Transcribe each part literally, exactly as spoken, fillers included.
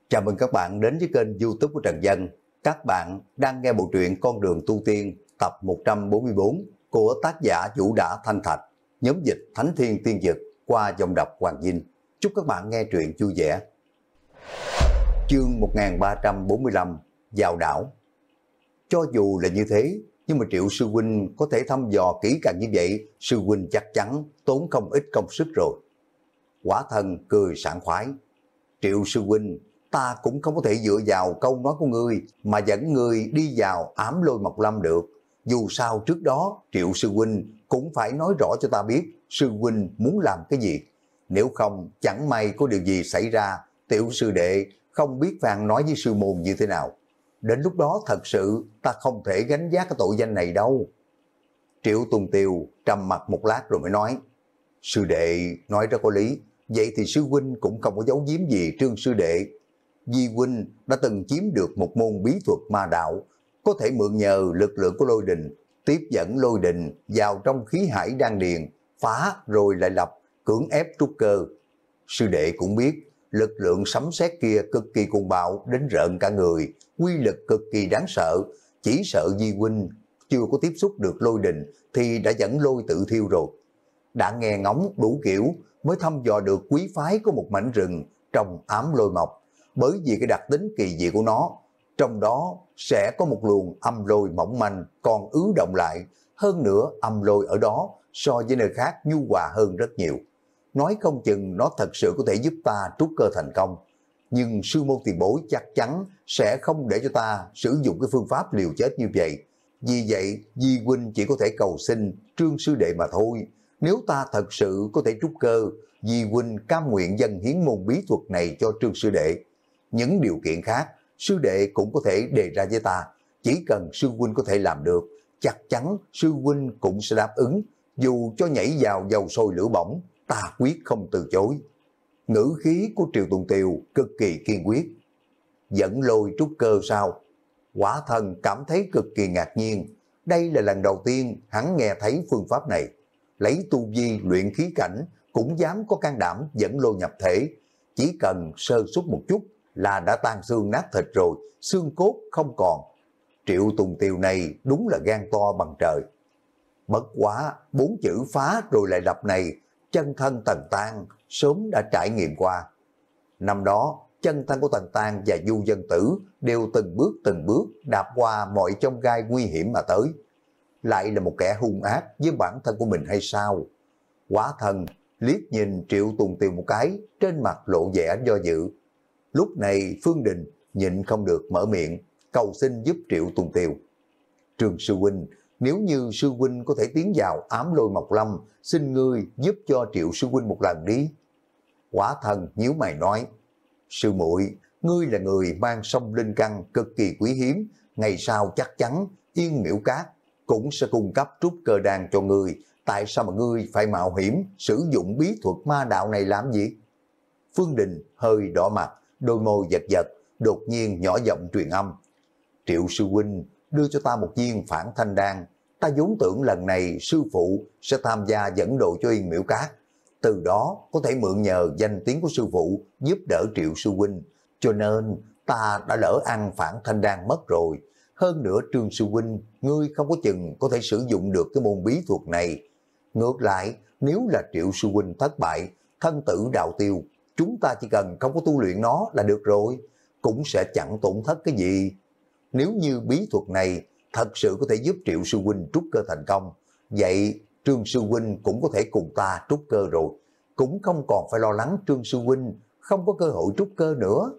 Chào mừng các bạn đến với kênh YouTube của Trần Dân. Các bạn đang nghe bộ truyện Con đường tu tiên tập một trăm bốn mươi tư của tác giả Vũ Đã Thanh Thạch, nhóm dịch Thánh Thiên Tiên Dực qua dòng đọc Hoàng Dinh. Chúc các bạn nghe truyện vui vẻ. Chương một nghìn ba trăm bốn mươi lăm, Vào đảo. Cho dù là như thế, nhưng mà Triệu Sư Huynh có thể thăm dò kỹ càng như vậy, Sư Huynh chắc chắn tốn không ít công sức rồi. Quả Thần cười sảng khoái. Triệu Sư Huynh, ta cũng không có thể dựa vào câu nói của ngươi mà dẫn ngươi đi vào ám lôi Mộc Lâm được. Dù sao trước đó Triệu Sư Huynh cũng phải nói rõ cho ta biết Sư Huynh muốn làm cái gì. Nếu không chẳng may có điều gì xảy ra, tiểu sư đệ không biết vàng nói với sư môn như thế nào. Đến lúc đó thật sự ta không thể gánh vác cái tội danh này đâu. Triệu Tùng Tiều trầm mặt một lát rồi mới nói. Sư đệ nói rất có lý. Vậy thì sư huynh cũng không có giấu giếm gì Trương sư đệ. Di huynh đã từng chiếm được một môn bí thuật ma đạo, có thể mượn nhờ lực lượng của lôi đình, tiếp dẫn lôi đình vào trong khí hải đan điền, phá rồi lại lập, cưỡng ép trúc cơ. Sư đệ cũng biết, lực lượng sấm sét kia cực kỳ cuồng bạo đến rợn cả người, quy lực cực kỳ đáng sợ, chỉ sợ Di huynh chưa có tiếp xúc được lôi đình thì đã dẫn lôi tự thiêu rồi. Đã nghe ngóng đủ kiểu mới thăm dò được quý phái của một mảnh rừng trong ám lôi mộc, bởi vì cái đặc tính kỳ dị của nó, trong đó sẽ có một luồng âm lôi mỏng manh còn ứ động lại, hơn nữa âm lôi ở đó so với nơi khác nhu hòa hơn rất nhiều. Nói không chừng nó thật sự có thể giúp ta trúc cơ thành công, nhưng sư môn tiền bối chắc chắn sẽ không để cho ta sử dụng cái phương pháp liều chết như vậy. Vì vậy Di huynh chỉ có thể cầu xin Trương sư đệ mà thôi. Nếu ta thật sự có thể trúc cơ, Di huynh cam nguyện dâng hiến môn bí thuật này cho Trương sư đệ. Những điều kiện khác, sư đệ cũng có thể đề ra với ta. Chỉ cần sư huynh có thể làm được, chắc chắn sư huynh cũng sẽ đáp ứng. Dù cho nhảy vào dầu sôi lửa bỏng, ta quyết không từ chối. Ngữ khí của Triệu Tùng Tiều cực kỳ kiên quyết. Dẫn lôi trúc cơ sao? Quả Thần cảm thấy cực kỳ ngạc nhiên. Đây là lần đầu tiên hắn nghe thấy phương pháp này. Lấy tu vi luyện khí cảnh cũng dám có can đảm dẫn lôi nhập thể. Chỉ cần sơ suất một chút là đã tan xương nát thịt rồi, xương cốt không còn. Triệu Tùng Tiều này đúng là gan to bằng trời. Bất quá bốn chữ phá rồi lại lập này, chân thân Tần Tan sớm đã trải nghiệm qua. Năm đó chân thân của Tần Tan và Du Dân Tử đều từng bước từng bước đạp qua mọi chông gai nguy hiểm mà tới. Lại là một kẻ hung ác với bản thân của mình hay sao? Quả Thần liếc nhìn Triệu Tùng Tiều một cái, trên mặt lộ vẻ do dự. Lúc này Phương Đình nhịn không được mở miệng, cầu xin giúp Triệu Tùng Tiều. Trương sư huynh, nếu như sư huynh có thể tiến vào ám lôi Mộc Lâm, xin ngươi giúp cho Triệu sư huynh một lần đi. Quả Thần nhíu mày nói, sư muội, ngươi là người mang sông linh căn cực kỳ quý hiếm, ngày sau chắc chắn Yên Miễu Cát cũng sẽ cung cấp trúc cơ đan cho ngươi. Tại sao mà ngươi phải mạo hiểm sử dụng bí thuật ma đạo này làm gì? Phương Đình hơi đỏ mặt, đôi môi giật giật, đột nhiên nhỏ giọng truyền âm. Triệu sư huynh, đưa cho ta một viên phản thanh đan. Ta vốn tưởng lần này sư phụ sẽ tham gia dẫn độ cho Yên Miễu Cát. Từ đó có thể mượn nhờ danh tiếng của sư phụ giúp đỡ Triệu sư huynh. Cho nên ta đã lỡ ăn phản thanh đan mất rồi. Hơn nữa Trương sư huynh, ngươi không có chừng có thể sử dụng được cái môn bí thuật này. Ngược lại, nếu là Triệu sư huynh thất bại, thân tử đạo tiêu, chúng ta chỉ cần không có tu luyện nó là được rồi, cũng sẽ chẳng tổn thất cái gì. Nếu như bí thuật này thật sự có thể giúp Triệu sư huynh trúc cơ thành công, vậy Trương sư huynh cũng có thể cùng ta trúc cơ rồi, cũng không còn phải lo lắng Trương sư huynh không có cơ hội trúc cơ nữa.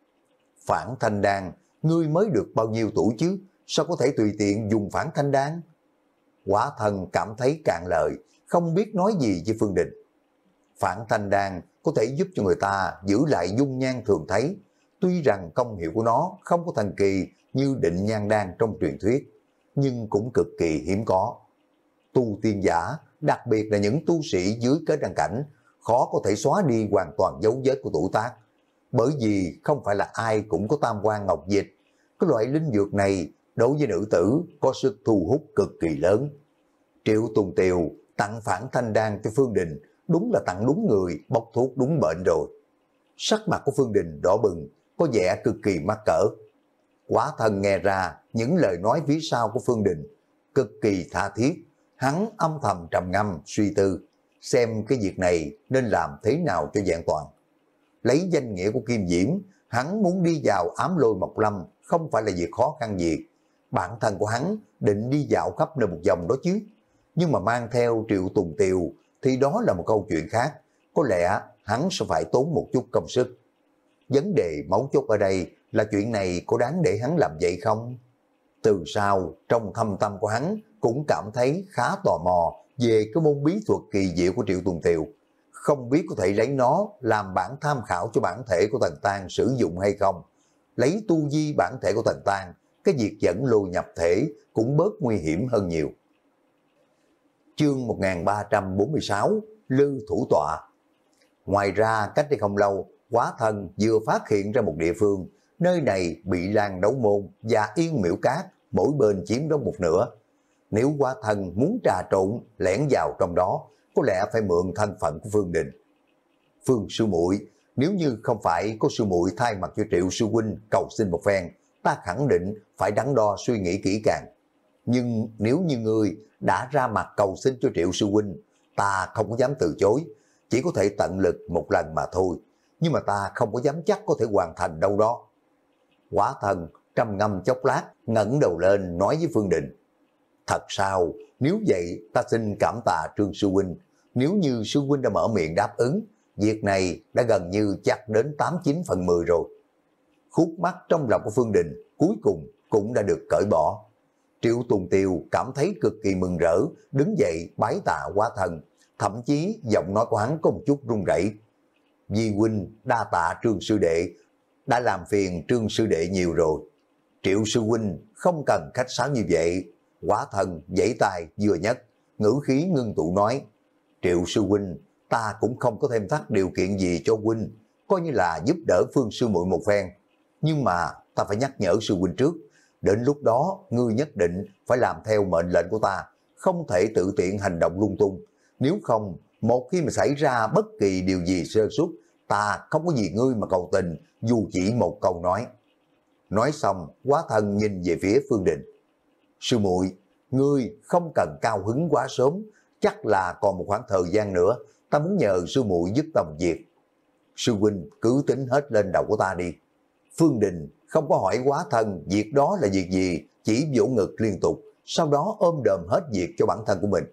Phản thanh đan, ngươi mới được bao nhiêu tuổi chứ, sao có thể tùy tiện dùng phản thanh đan? Quả Thần cảm thấy cạn lời, không biết nói gì với Phương Đình. Phản thanh đan có thể giúp cho người ta giữ lại dung nhan thường thấy, tuy rằng công hiệu của nó không có thần kỳ như định nhan đan trong truyền thuyết, nhưng cũng cực kỳ hiếm có. Tu tiên giả, đặc biệt là những tu sĩ dưới kết đăng cảnh, khó có thể xóa đi hoàn toàn dấu vết của tuổi tác, bởi vì không phải là ai cũng có tam quan ngọc dịch. Cái loại linh dược này đối với nữ tử có sức thu hút cực kỳ lớn. Triệu Tùng Tiều tặng phản thanh đan cho Phương Đình, đúng là tặng đúng người, bốc thuốc đúng bệnh rồi. Sắc mặt của Phương Đình đỏ bừng, có vẻ cực kỳ mắc cỡ. Quá Thân nghe ra những lời nói phía sau của Phương Đình, cực kỳ tha thiết, hắn âm thầm trầm ngâm suy tư, xem cái việc này nên làm thế nào cho vẹn toàn. Lấy danh nghĩa của Kim Diễm, hắn muốn đi vào ám lôi Mộc Lâm không phải là việc khó khăn gì. Bản thân của hắn định đi dạo khắp nơi một vòng đó chứ. Nhưng mà mang theo Triệu Tùng Tiều thì đó là một câu chuyện khác. Có lẽ hắn sẽ phải tốn một chút công sức. Vấn đề mấu chốt ở đây là chuyện này có đáng để hắn làm vậy không? Từ sau, trong thâm tâm của hắn cũng cảm thấy khá tò mò về cái môn bí thuật kỳ diệu của Triệu Tùng Tiều. Không biết có thể lấy nó làm bản tham khảo cho bản thể của Tần Tan sử dụng hay không. Lấy tu vi bản thể của Tần Tan, cái việc dẫn lôi nhập thể cũng bớt nguy hiểm hơn nhiều. Chương một nghìn ba trăm bốn mươi sáu, Lư Thủ Tọa. Ngoài ra, cách đây không lâu, Quá Thân vừa phát hiện ra một địa phương, nơi này bị Lan Đấu Môn và Yên Miễu Cát mỗi bên chiếm đóng một nửa. Nếu Quá Thân muốn trà trộn lẻn vào trong đó, có lẽ phải mượn thân phận của Phương Đình. Phương sư muội, nếu như không phải có sư muội thay mặt cho Triệu sư huynh cầu xin một phen, ta khẳng định phải đắn đo suy nghĩ kỹ càng. Nhưng nếu như ngươi đã ra mặt cầu xin cho Triệu sư huynh, ta không có dám từ chối, chỉ có thể tận lực một lần mà thôi. Nhưng mà ta không có dám chắc có thể hoàn thành đâu đó. Quá Thân trầm ngâm chốc lát, ngẩng đầu lên nói với Phương Đình. Thật sao, nếu vậy ta xin cảm tạ Trương sư huynh. Nếu như sư huynh đã mở miệng đáp ứng, việc này đã gần như chắc đến tám chín phần mười rồi. Khúc mắc trong lòng của Phương Đình cuối cùng cũng đã được cởi bỏ. Triệu Tùng Tiều cảm thấy cực kỳ mừng rỡ, đứng dậy bái tạ Quá Thân, thậm chí giọng nói của hắn có một chút run rẩy. Di huynh đa tạ Trương sư đệ, đã làm phiền Trương sư đệ nhiều rồi. Triệu sư huynh không cần khách sáo như vậy. Quá Thân giãy tay vừa nhất, ngữ khí ngưng tụ nói. Triệu sư huynh, ta cũng không có thêm thắt điều kiện gì cho huynh, coi như là giúp đỡ Phương sư muội một phen. Nhưng mà ta phải nhắc nhở sư huynh trước, đến lúc đó ngươi nhất định phải làm theo mệnh lệnh của ta, không thể tự tiện hành động lung tung. Nếu không, một khi mà xảy ra bất kỳ điều gì sơ suất, ta không có gì ngươi mà cầu tình, dù chỉ một câu nói. Nói xong, Quá Thân nhìn về phía Phương Đình. Sư muội, ngươi không cần cao hứng quá sớm, chắc là còn một khoảng thời gian nữa, ta muốn nhờ sư muội giúp ta một việc. Sư huynh cứ tính hết lên đầu của ta đi. Phương Đình không có hỏi Quá Thân việc đó là việc gì, chỉ vỗ ngực liên tục, sau đó ôm đồm hết việc cho bản thân của mình.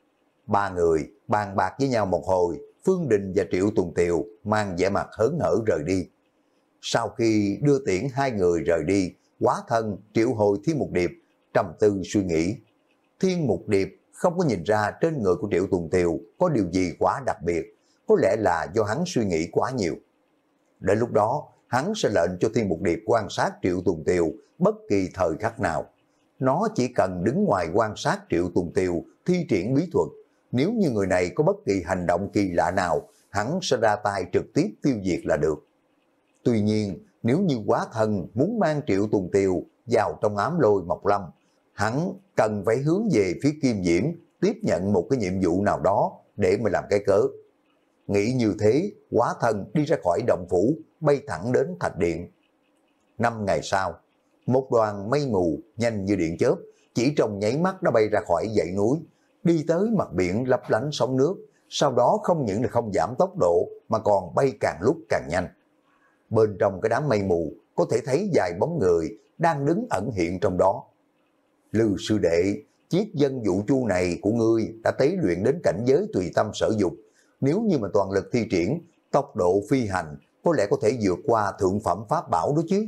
Ba người bàn bạc với nhau một hồi, Phương Đình và Triệu Tùng Tiều mang vẻ mặt hớn hở rời đi. Sau khi đưa tiễn hai người rời đi, Quá Thân triệu hồi Thiên Mục Điệp, trầm tư suy nghĩ. Thiên Mục Điệp không có nhìn ra trên người của Triệu Tùng Tiều có điều gì quá đặc biệt, có lẽ là do hắn suy nghĩ quá nhiều. Đến lúc đó, hắn sẽ lệnh cho Thiên Mục Điệp quan sát Triệu Tùng Tiều bất kỳ thời khắc nào. Nó chỉ cần đứng ngoài quan sát Triệu Tùng Tiều thi triển bí thuật. Nếu như người này có bất kỳ hành động kỳ lạ nào, hắn sẽ ra tay trực tiếp tiêu diệt là được. Tuy nhiên, nếu như Quá Thân muốn mang Triệu Tùng Tiều vào trong ám lôi Mộc Lâm, hắn cần phải hướng về phía Kim Diễm tiếp nhận một cái nhiệm vụ nào đó để mà làm cái cớ. Nghĩ như thế, Quá Thân đi ra khỏi động phủ, bay thẳng đến Thạch Điện. Năm ngày sau, một đoàn mây mù nhanh như điện chớp, chỉ trong nháy mắt đã bay ra khỏi dãy núi, đi tới mặt biển lấp lánh sóng nước, sau đó không những là không giảm tốc độ mà còn bay càng lúc càng nhanh. Bên trong cái đám mây mù có thể thấy vài bóng người đang đứng ẩn hiện trong đó. Lư sư đệ, chiếc dân vũ chu này của ngươi đã tế luyện đến cảnh giới tùy tâm sở dục. Nếu như mà toàn lực thi triển, tốc độ phi hành có lẽ có thể vượt qua thượng phẩm pháp bảo đó chứ.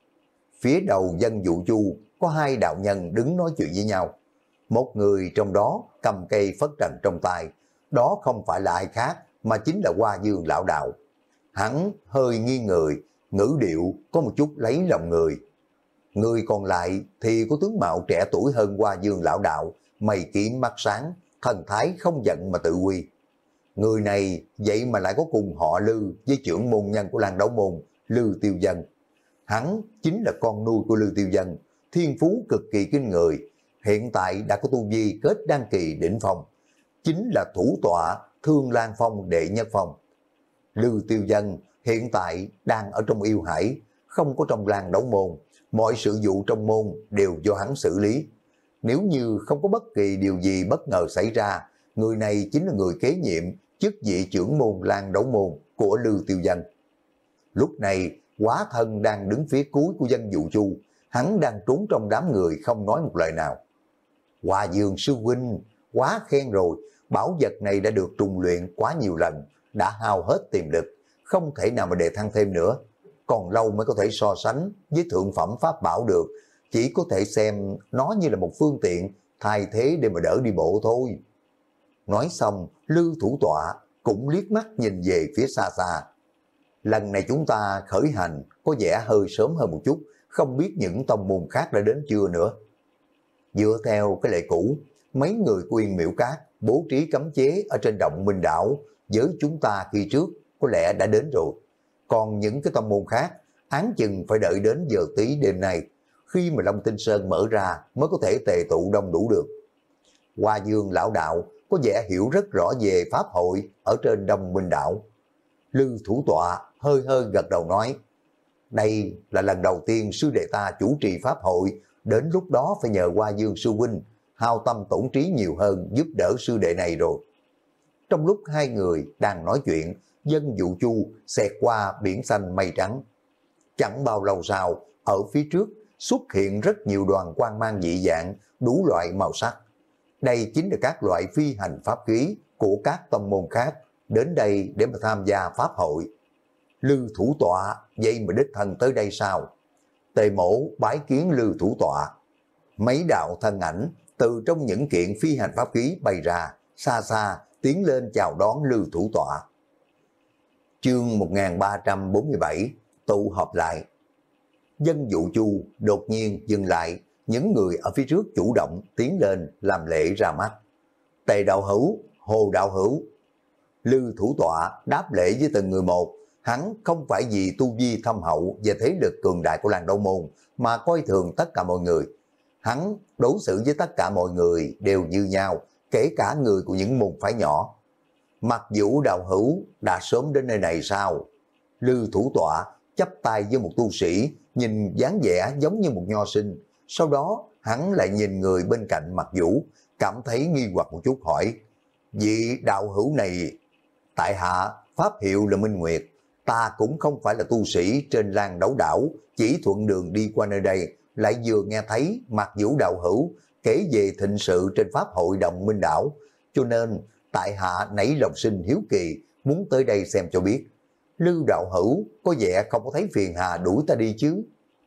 Phía đầu dân vũ chu có hai đạo nhân đứng nói chuyện với nhau. Một người trong đó cầm cây phất trần trong tay, đó không phải là ai khác mà chính là Hoa Dương lão đạo. Hắn hơi nghiêng người, ngữ điệu có một chút lấy lòng người. Người còn lại thì có tướng mạo trẻ tuổi hơn Hoa Dương lão đạo, mày kiếm mắt sáng, thần thái không giận mà tự quy. Người này vậy mà lại có cùng họ Lư với trưởng môn nhân của Lan Đấu Môn, Lư Tiêu Dân. Hắn chính là con nuôi của Lư Tiêu Dân, thiên phú cực kỳ kinh người, hiện tại đã có tu vi kết đan kỳ đỉnh phong, chính là thủ tọa Thương Lan Phong đệ nhất phong. Lư Tiêu Dân hiện tại đang ở trong yêu hải, không có trong làng đấu môn, mọi sự vụ trong môn đều do hắn xử lý. Nếu như không có bất kỳ điều gì bất ngờ xảy ra, người này chính là người kế nhiệm chức vị trưởng môn làng đấu môn của Lưu Tiêu Dân. Lúc này, Quá Thân đang đứng phía cuối của Dân Dụ Chu, hắn đang trốn trong đám người không nói một lời nào. Hoa Dương sư huynh, quá khen rồi, bảo vật này đã được trùng luyện quá nhiều lần, đã hao hết tiềm lực, không thể nào mà đề thăng thêm nữa. Còn lâu mới có thể so sánh với thượng phẩm pháp bảo được, chỉ có thể xem nó như là một phương tiện thay thế để mà đỡ đi bộ thôi. Nói xong, Lưu thủ tọa cũng liếc mắt nhìn về phía xa xa. Lần này chúng ta khởi hành có vẻ hơi sớm hơn một chút, không biết những tông môn khác đã đến chưa nữa. Dựa theo cái lệ cũ, mấy người của Yên Miễu Cát bố trí cấm chế ở trên động Minh Đảo với chúng ta khi trước có lẽ đã đến rồi. Còn những cái tông môn khác, án chừng phải đợi đến giờ tí đêm nay, khi mà Long Tinh Sơn mở ra mới có thể tề tụ đông đủ được. Hoa Dương lão đạo có vẻ hiểu rất rõ về pháp hội ở trên Đông Minh Đảo. Lưu thủ tọa hơi hơi gật đầu nói, đây là lần đầu tiên sư đệ ta chủ trì pháp hội, đến lúc đó phải nhờ Hoa Dương sư huynh hao tâm tổn trí nhiều hơn giúp đỡ sư đệ này rồi. Trong lúc hai người đang nói chuyện, Dân Dụ Chu xẹt qua biển xanh mây trắng. Chẳng bao lâu sau, ở phía trước xuất hiện rất nhiều đoàn quang mang dị dạng, đủ loại màu sắc. Đây chính là các loại phi hành pháp khí của các tông môn khác đến đây để mà tham gia pháp hội. Lưu thủ tọa vậy mà đích thân tới đây sao? Tề Mỗ bái kiến Lưu thủ tọa. Mấy đạo thân ảnh từ trong những kiện phi hành pháp khí bay ra, xa xa tiến lên chào đón Lưu thủ tọa. Chương một nghìn ba trăm bốn mươi bảy tụ họp lại. Dân Dụ Chu đột nhiên dừng lại, những người ở phía trước chủ động tiến lên làm lễ ra mắt. Tề đạo hữu, Hồ đạo hữu. Lưu thủ tọa đáp lễ với từng người một, hắn không phải vì tu vi thâm hậu và thế lực cường đại của làng Đấu Môn mà coi thường tất cả mọi người. Hắn đối xử với tất cả mọi người đều như nhau, kể cả người của những môn phái nhỏ. Mặc dù đạo hữu đã sớm đến nơi này sao? Lưu thủ tọa chắp tay với một tu sĩ, nhìn dáng vẻ giống như một nho sinh. Sau đó hắn lại nhìn người bên cạnh Mặc Vũ, cảm thấy nghi hoặc một chút hỏi, vị đạo hữu này, tại hạ pháp hiệu là Minh Nguyệt, ta cũng không phải là tu sĩ trên Lan Đấu Đảo, chỉ thuận đường đi qua nơi đây, lại vừa nghe thấy Mặc Vũ đạo hữu kể về thịnh sự trên pháp hội Động Minh Đảo, cho nên tại hạ nảy lòng sinh hiếu kỳ, muốn tới đây xem cho biết. Lưu đạo hữu có vẻ không có thấy phiền hà đuổi ta đi chứ?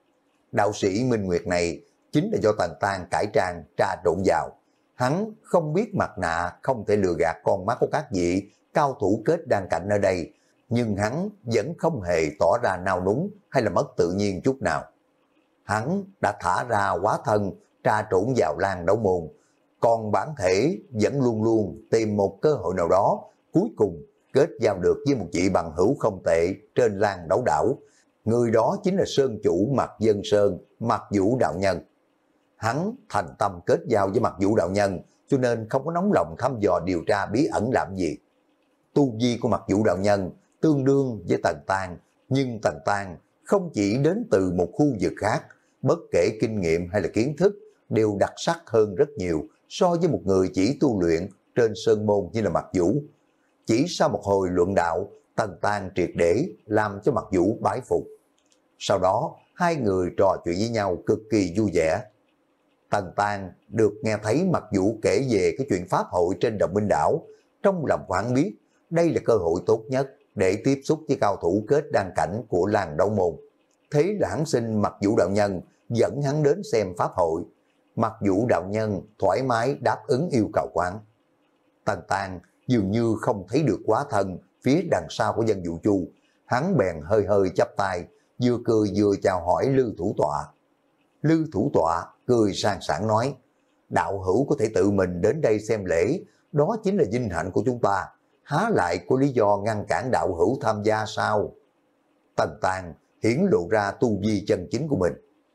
Đạo sĩ Minh Nguyệt này chính là do Tần Tan cải trang trà trộn vào. Hắn không biết mặt nạ không thể lừa gạt con mắt của các vị cao thủ kết đan cảnh ở đây, nhưng hắn vẫn không hề tỏ ra nao núng hay là mất tự nhiên chút nào. Hắn đã thả ra hóa thân trà trộn vào Lan Đấu Môn, còn bản thể vẫn luôn luôn tìm một cơ hội nào đó, cuối cùng kết giao được với một vị bằng hữu không tệ trên Lan Đấu Đảo. Người đó chính là Sơn chủ Mặc Dân Sơn, Mặc Vũ đạo nhân. Hắn thành tâm kết giao với Mặc Vũ đạo nhân, cho nên không có nóng lòng thăm dò điều tra bí ẩn làm gì. Tu vi của Mặc Vũ đạo nhân tương đương với Tần Tan, nhưng Tần Tan không chỉ đến từ một khu vực khác, bất kể kinh nghiệm hay là kiến thức đều đặc sắc hơn rất nhiều so với một người chỉ tu luyện trên sơn môn như là Mặc Vũ. Chỉ sau một hồi luận đạo, Tần Tan triệt để làm cho Mặc Vũ bái phục. Sau đó, hai người trò chuyện với nhau cực kỳ vui vẻ. Tần Tan được nghe thấy Mặc Vũ kể về cái chuyện pháp hội trên Động Minh Đảo, trong lòng hắn biết đây là cơ hội tốt nhất để tiếp xúc với cao thủ kết đan cảnh của làng Đấu Môn. Thế là hắn xin Mặc Vũ đạo nhân dẫn hắn đến xem pháp hội. Mặc Vũ đạo nhân thoải mái đáp ứng yêu cầu của hắn. Tần Tan dường như không thấy được quá thân phía đằng sau của Dân Dụ Chu, hắn bèn hơi hơi chắp tay, vừa cười vừa chào hỏi Lưu thủ tọa. Lưu thủ tọa cười sang sảng nói, đạo hữu có thể tự mình đến đây xem lễ, đó chính là vinh hạnh của chúng ta, há lại có lý do ngăn cản đạo hữu tham gia sao? Tần Tan hiển lộ ra tu vi chân chính của mình.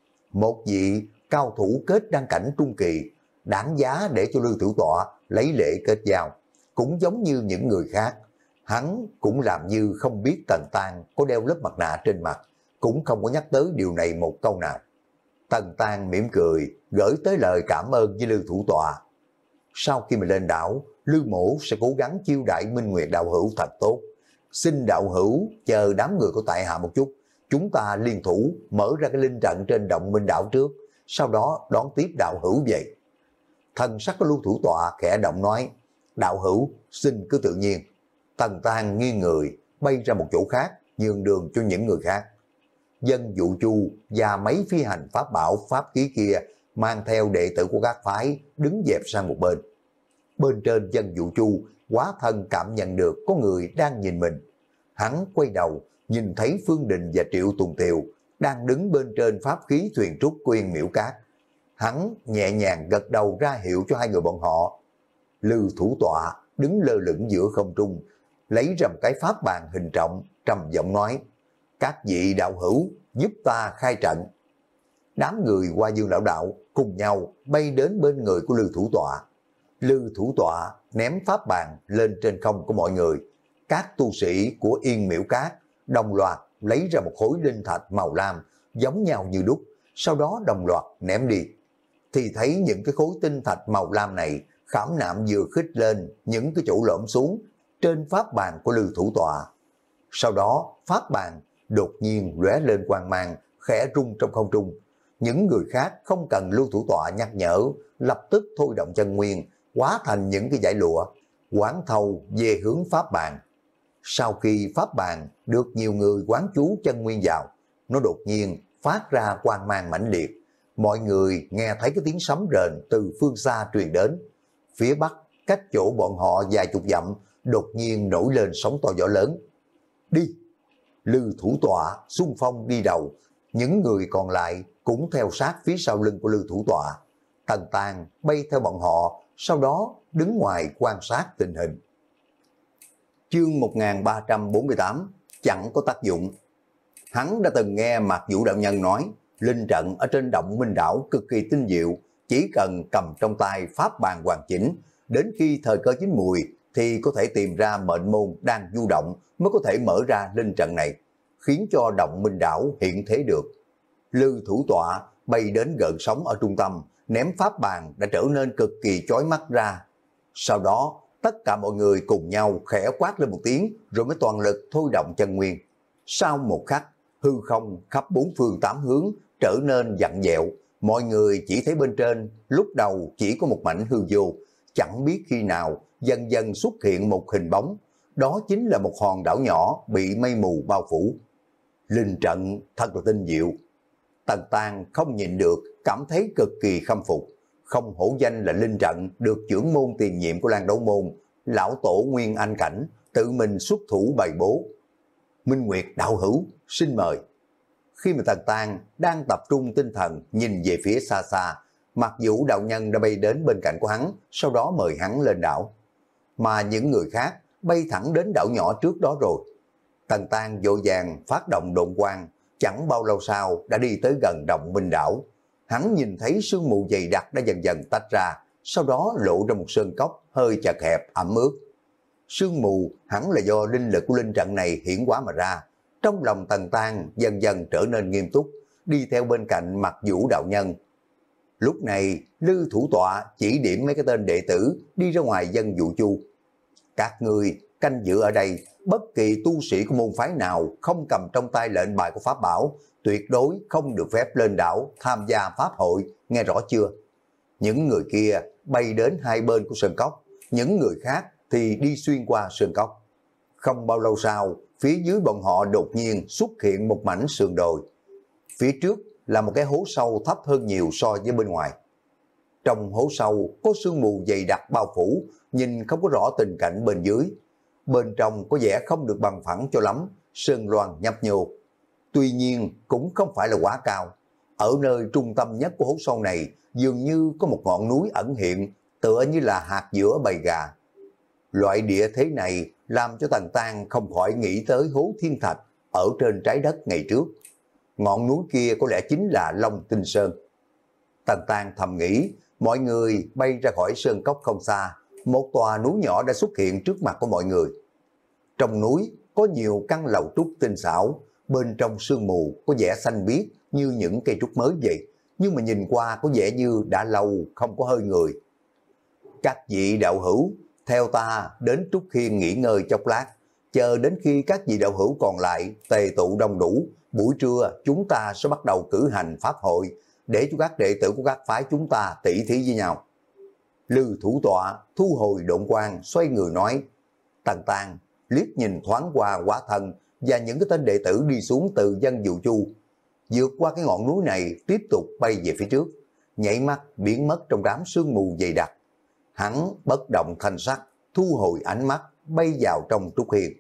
Một vị cao thủ kết đan cảnh trung kỳ, đáng giá để cho Lưu thủ tọa lấy lễ kết giao. Cũng giống như những người khác, hắn cũng làm như không biết Tần Tan có đeo lớp mặt nạ trên mặt, cũng không có nhắc tới điều này một câu nào. Tần Tang mỉm cười, gửi tới lời cảm ơn với Lư thủ tọa. Sau khi mình lên đảo, Lư mổ sẽ cố gắng chiêu đãi Minh Nguyệt đạo hữu thật tốt. Xin đạo hữu chờ đám người của tại hạ một chút, chúng ta liên thủ mở ra cái linh trận trên động Minh đảo trước, sau đó đón tiếp đạo hữu về. Thần sắc của Lưu thủ tọa khẽ động nói, đạo hữu xin cứ tự nhiên. Tần Tang nghiêng người, bay ra một chỗ khác, nhường đường cho những người khác. Dân Dụ Chu và mấy phi hành pháp bảo pháp khí kia mang theo đệ tử của các phái đứng dẹp sang một bên. Bên trên Dân Dụ Chu, Quá Thân cảm nhận được có người đang nhìn mình. Hắn quay đầu, nhìn thấy Phương Đình và Triệu Tùng Tiều đang đứng bên trên pháp khí thuyền trúc của Yên Miễu Cát. Hắn nhẹ nhàng gật đầu ra hiệu cho hai người bọn họ. Lư thủ tọa đứng lơ lửng giữa không trung, lấy ra một cái pháp bàn hình trọng, trầm giọng nói, các vị đạo hữu giúp ta khai trận. Đám người Hoa Dương lão đạo cùng nhau bay đến bên người của Lư thủ tọa. Lư thủ tọa ném pháp bàn lên trên không của mọi người. Các tu sĩ của Yên Miễu Cát đồng loạt lấy ra một khối linh thạch màu lam giống nhau như đúc, sau đó đồng loạt ném đi. Thì thấy những cái khối tinh thạch màu lam này khảm nạm vừa khích lên những cái chỗ lõm xuống trên pháp bàn của Lư thủ tọa. Sau đó pháp bàn đột nhiên lóe lên quang mang, khẽ rung trong không trung. Những người khác không cần Lưu thủ tọa nhắc nhở, lập tức thôi động chân nguyên, hóa thành những cái dải lụa, quán thâu về hướng pháp bàn. Sau khi pháp bàn được nhiều người quán chú chân nguyên vào, nó đột nhiên phát ra quang mang mãnh liệt. Mọi người nghe thấy cái tiếng sấm rền từ phương xa truyền đến. Phía bắc, cách chỗ bọn họ vài chục dặm, đột nhiên nổi lên sóng to gió lớn. Đi! Lư thủ tọa xung phong đi đầu, những người còn lại cũng theo sát phía sau lưng của Lư thủ tọa. Tần Tang bay theo bọn họ, sau đó đứng ngoài quan sát tình hình. Chương một nghìn ba trăm bốn mươi tám chẳng có tác dụng. Hắn đã từng nghe Mạc Vũ đạo nhân nói, linh trận ở trên động Minh đảo cực kỳ tinh diệu, chỉ cần cầm trong tay pháp bàn hoàn chỉnh, đến khi thời cơ chín mùi thì có thể tìm ra mệnh môn đang du động mới có thể mở ra linh trận này, khiến cho động Minh đảo hiện thế được. Lư thủ tọa bay đến gợn sóng ở trung tâm, ném pháp bàn đã trở nên cực kỳ chói mắt ra. Sau đó, tất cả mọi người cùng nhau khẽ quát lên một tiếng rồi mới toàn lực thôi động chân nguyên. Sau một khắc, hư không khắp bốn phương tám hướng trở nên vặn vẹo. Mọi người chỉ thấy bên trên, lúc đầu chỉ có một mảnh hư vô, chẳng biết khi nào dần dần xuất hiện một hình bóng. Đó chính là một hòn đảo nhỏ bị mây mù bao phủ. Linh trận thật là tinh diệu. Tần Tang không nhịn được, cảm thấy cực kỳ khâm phục. Không hổ danh là linh trận được trưởng môn tiền nhiệm của Lan Đấu Môn, lão tổ Nguyên Anh Cảnh, tự mình xuất thủ bày bố. Minh Nguyệt đạo hữu, xin mời. Khi mà Tần Tang đang tập trung tinh thần nhìn về phía xa xa, Mạc Vũ đạo nhân đã bay đến bên cạnh của hắn, sau đó mời hắn lên đảo. Mà những người khác bay thẳng đến đảo nhỏ trước đó rồi. Tần Tang vội vàng phát động độn quang, chẳng bao lâu sau đã đi tới gần động Minh đảo. Hắn nhìn thấy sương mù dày đặc đã dần dần tách ra, sau đó lộ ra một sơn cốc hơi chật hẹp ẩm ướt. Sương mù hẳn là do linh lực của linh trận này hiển hóa mà ra. Trong lòng Tần Tang dần dần trở nên nghiêm túc, đi theo bên cạnh Mạc Vũ đạo nhân. Lúc này Lư thủ tọa chỉ điểm mấy cái tên đệ tử đi ra ngoài Dân Dụ Chu. Các người canh giữ ở đây, bất kỳ tu sĩ của môn phái nào không cầm trong tay lệnh bài của pháp bảo, tuyệt đối không được phép lên đảo tham gia pháp hội, nghe rõ chưa? Những người kia bay đến hai bên của sơn cốc, những người khác thì đi xuyên qua sơn cốc. Không bao lâu sau, phía dưới bọn họ đột nhiên xuất hiện một mảnh sườn đồi. Phía trước là một cái hố sâu thấp hơn nhiều so với bên ngoài. Trong hố sâu có sương mù dày đặc bao phủ, nhìn không có rõ tình cảnh bên dưới. Bên trong có vẻ không được bằng phẳng cho lắm, sơn loan nhấp nhô. Tuy nhiên cũng không phải là quá cao. Ở nơi trung tâm nhất của hố sâu này dường như có một ngọn núi ẩn hiện, tựa như là hạt giữa bầy gà. Loại địa thế này làm cho Tần Tang không khỏi nghĩ tới hố thiên thạch ở trên trái đất ngày trước. Ngọn núi kia có lẽ chính là Long Tinh Sơn. Tần Tang thầm nghĩ, mọi người bay ra khỏi sơn cốc không xa, một tòa núi nhỏ đã xuất hiện trước mặt của mọi người. Trong núi có nhiều căn lầu trúc tinh xảo, bên trong sương mù có vẻ xanh biếc như những cây trúc mới vậy, nhưng mà nhìn qua có vẻ như đã lâu không có hơi người. Các vị đạo hữu, theo ta đến Trúc Khiên nghỉ ngơi chốc lát, chờ đến khi các vị đạo hữu còn lại tề tụ đông đủ, buổi trưa chúng ta sẽ bắt đầu cử hành pháp hội, để cho các đệ tử của các phái chúng ta tỷ thí với nhau. Lư thủ tọa thu hồi độn quang, xoay người nói. Tần Tàng liếc nhìn thoáng qua Quá Thân và những cái tên đệ tử đi xuống từ dân Vũ Chu, vượt qua cái ngọn núi này tiếp tục bay về phía trước, nhảy mắt biến mất trong đám sương mù dày đặc. Hắn bất động thanh sắc, thu hồi ánh mắt, bay vào trong Trúc Hiên.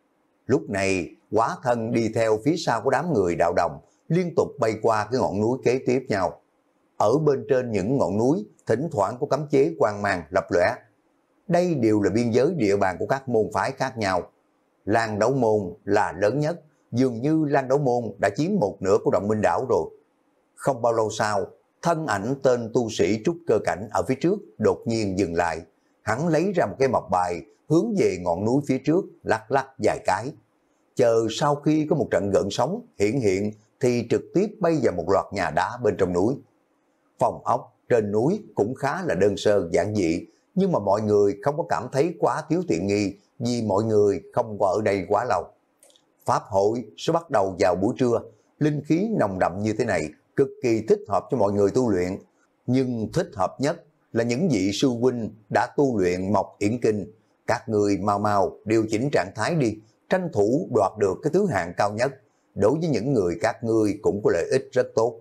Lúc này Quá Thân đi theo phía sau của đám người đạo đồng, liên tục bay qua cái ngọn núi kế tiếp nhau. Ở bên trên những ngọn núi thỉnh thoảng có cấm chế quang mang lập lòe. Đây đều là biên giới địa bàn của các môn phái khác nhau. Lan Đấu Môn là lớn nhất, dường như Lan Đấu Môn đã chiếm một nửa của Động Minh Đảo rồi. Không bao lâu sau, thân ảnh tên tu sĩ trúc cơ cảnh ở phía trước đột nhiên dừng lại. Hắn lấy ra một cái mộc bài hướng về ngọn núi phía trước, lắc lắc vài cái. Chờ sau khi có một trận gợn sóng hiện hiện thì trực tiếp bay vào một loạt nhà đá bên trong núi. Phòng ốc trên núi cũng khá là đơn sơ giản dị, nhưng mà mọi người không có cảm thấy quá thiếu tiện nghi vì mọi người không có ở đây quá lâu. Pháp hội sẽ bắt đầu vào buổi trưa, linh khí nồng đậm như thế này cực kỳ thích hợp cho mọi người tu luyện, nhưng thích hợp nhất là những vị sư huynh đã tu luyện Mộc Yển Kinh. Các người mau mau điều chỉnh trạng thái đi, tranh thủ đoạt được cái thứ hạng cao nhất, đối với những người các ngươi cũng có lợi ích rất tốt.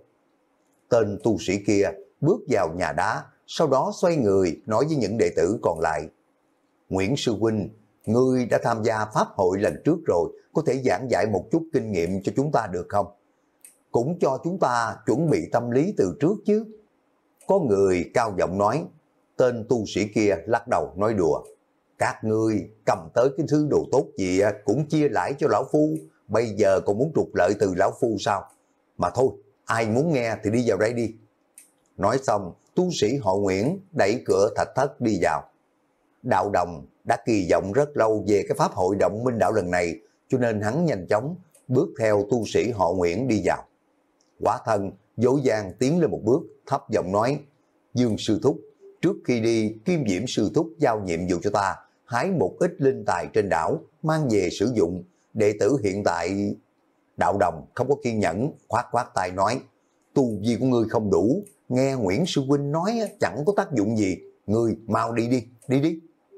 Tên tu sĩ kia bước vào nhà đá, sau đó xoay người nói với những đệ tử còn lại. Nguyễn sư huynh, ngươi đã tham gia pháp hội lần trước rồi, có thể giảng dạy một chút kinh nghiệm cho chúng ta được không? Cũng cho chúng ta chuẩn bị tâm lý từ trước chứ. Có người cao giọng nói. Tên tu sĩ kia lắc đầu nói đùa. Các ngươi cầm tới cái thứ đồ tốt gì cũng chia lãi cho lão phu, bây giờ còn muốn trục lợi từ lão phu sao? Mà thôi, ai muốn nghe thì đi vào đây đi. Nói xong, tu sĩ họ Nguyễn đẩy cửa thạch thất đi vào. Đạo Đồng đã kỳ vọng rất lâu về cái pháp hội Động Minh Đảo lần này, cho nên hắn nhanh chóng bước theo tu sĩ họ Nguyễn đi vào. Quá Thân dỗ dàng tiến lên một bước, thấp giọng nói. Dương sư thúc, trước khi đi, Kim Diễm sư thúc giao nhiệm vụ cho ta hái một ít linh tài trên đảo mang về sử dụng. Đệ tử hiện tại... Đạo Đồng không có kiên nhẫn, khoát khoát tay nói. Tu vi của ngươi không đủ, nghe Nguyễn sư huynh nói chẳng có tác dụng gì, ngươi mau đi đi, đi đi.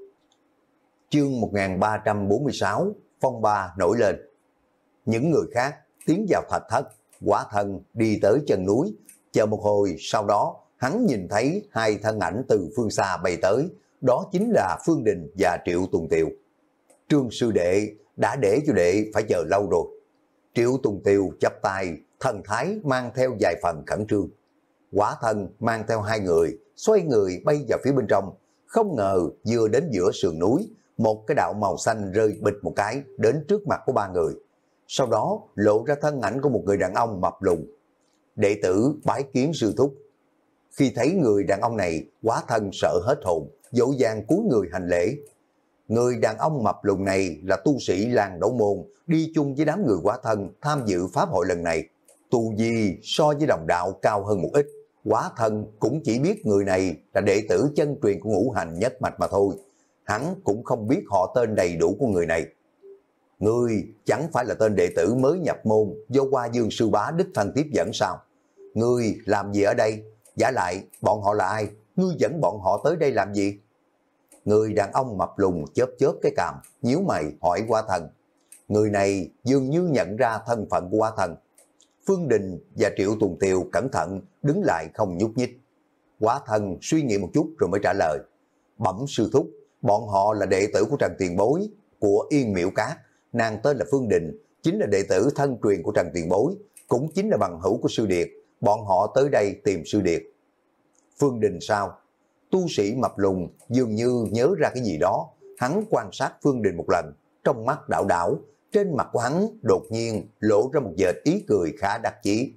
Chương một nghìn ba trăm bốn mươi sáu, phong ba nổi lên. Những người khác tiến vào thạch thất, Quá Thân đi tới chân núi, chờ một hồi sau đó hắn nhìn thấy hai thân ảnh từ phương xa bay tới, đó chính là Phương Đình và Triệu Tùng Tiều. Trương sư đệ đã để cho đệ phải chờ lâu rồi. Triệu Tùng Tiều chắp tay, thần thái mang theo vài phần khẩn trương. Quá Thân mang theo hai người, xoay người bay vào phía bên trong, không ngờ vừa đến giữa sườn núi, một cái đạo màu xanh rơi bịch một cái đến trước mặt của ba người. Sau đó lộ ra thân ảnh của một người đàn ông mập lùn. Đệ tử bái kiến sư thúc. Khi thấy người đàn ông này, Quá Thân sợ hết hồn, dỗ dàng cúi người hành lễ. Người đàn ông mập lùn này là tu sĩ Lan Đấu Môn, đi chung với đám người Quá Thân tham dự pháp hội lần này. Tu vi so với đồng đạo cao hơn một ít, Quá Thân cũng chỉ biết người này là đệ tử chân truyền của Ngũ Hành Nhất Mạch mà thôi. Hắn cũng không biết họ tên đầy đủ của người này. Ngươi chẳng phải là tên đệ tử mới nhập môn do Hoa Dương sư bá đích thân tiếp dẫn sao? Ngươi làm gì ở đây? Giả lại bọn họ là ai? Ngươi dẫn bọn họ tới đây làm gì? Người đàn ông mập lùn chớp chớp cái cằm, nhíu mày hỏi Quá Thân. Người này dường như nhận ra thân phận của Quá Thân. Phương Đình và Triệu Tùng Tiều cẩn thận đứng lại không nhúc nhích. Quá Thân suy nghĩ một chút rồi mới trả lời. Bẩm sư thúc, bọn họ là đệ tử của Trần Tiền Bối, của Yên Miệu Cát. Nàng tên là Phương Đình, chính là đệ tử thân truyền của Trần Tiền Bối, cũng chính là bằng hữu của sư điệt. Bọn họ tới đây tìm sư điệt. Phương Đình sao? Tu sĩ mập lùn dường như nhớ ra cái gì đó. Hắn quan sát Phương Đình một lần, trong mắt đảo đảo, trên mặt của hắn đột nhiên lộ ra một vệt ý cười khá đặc chí.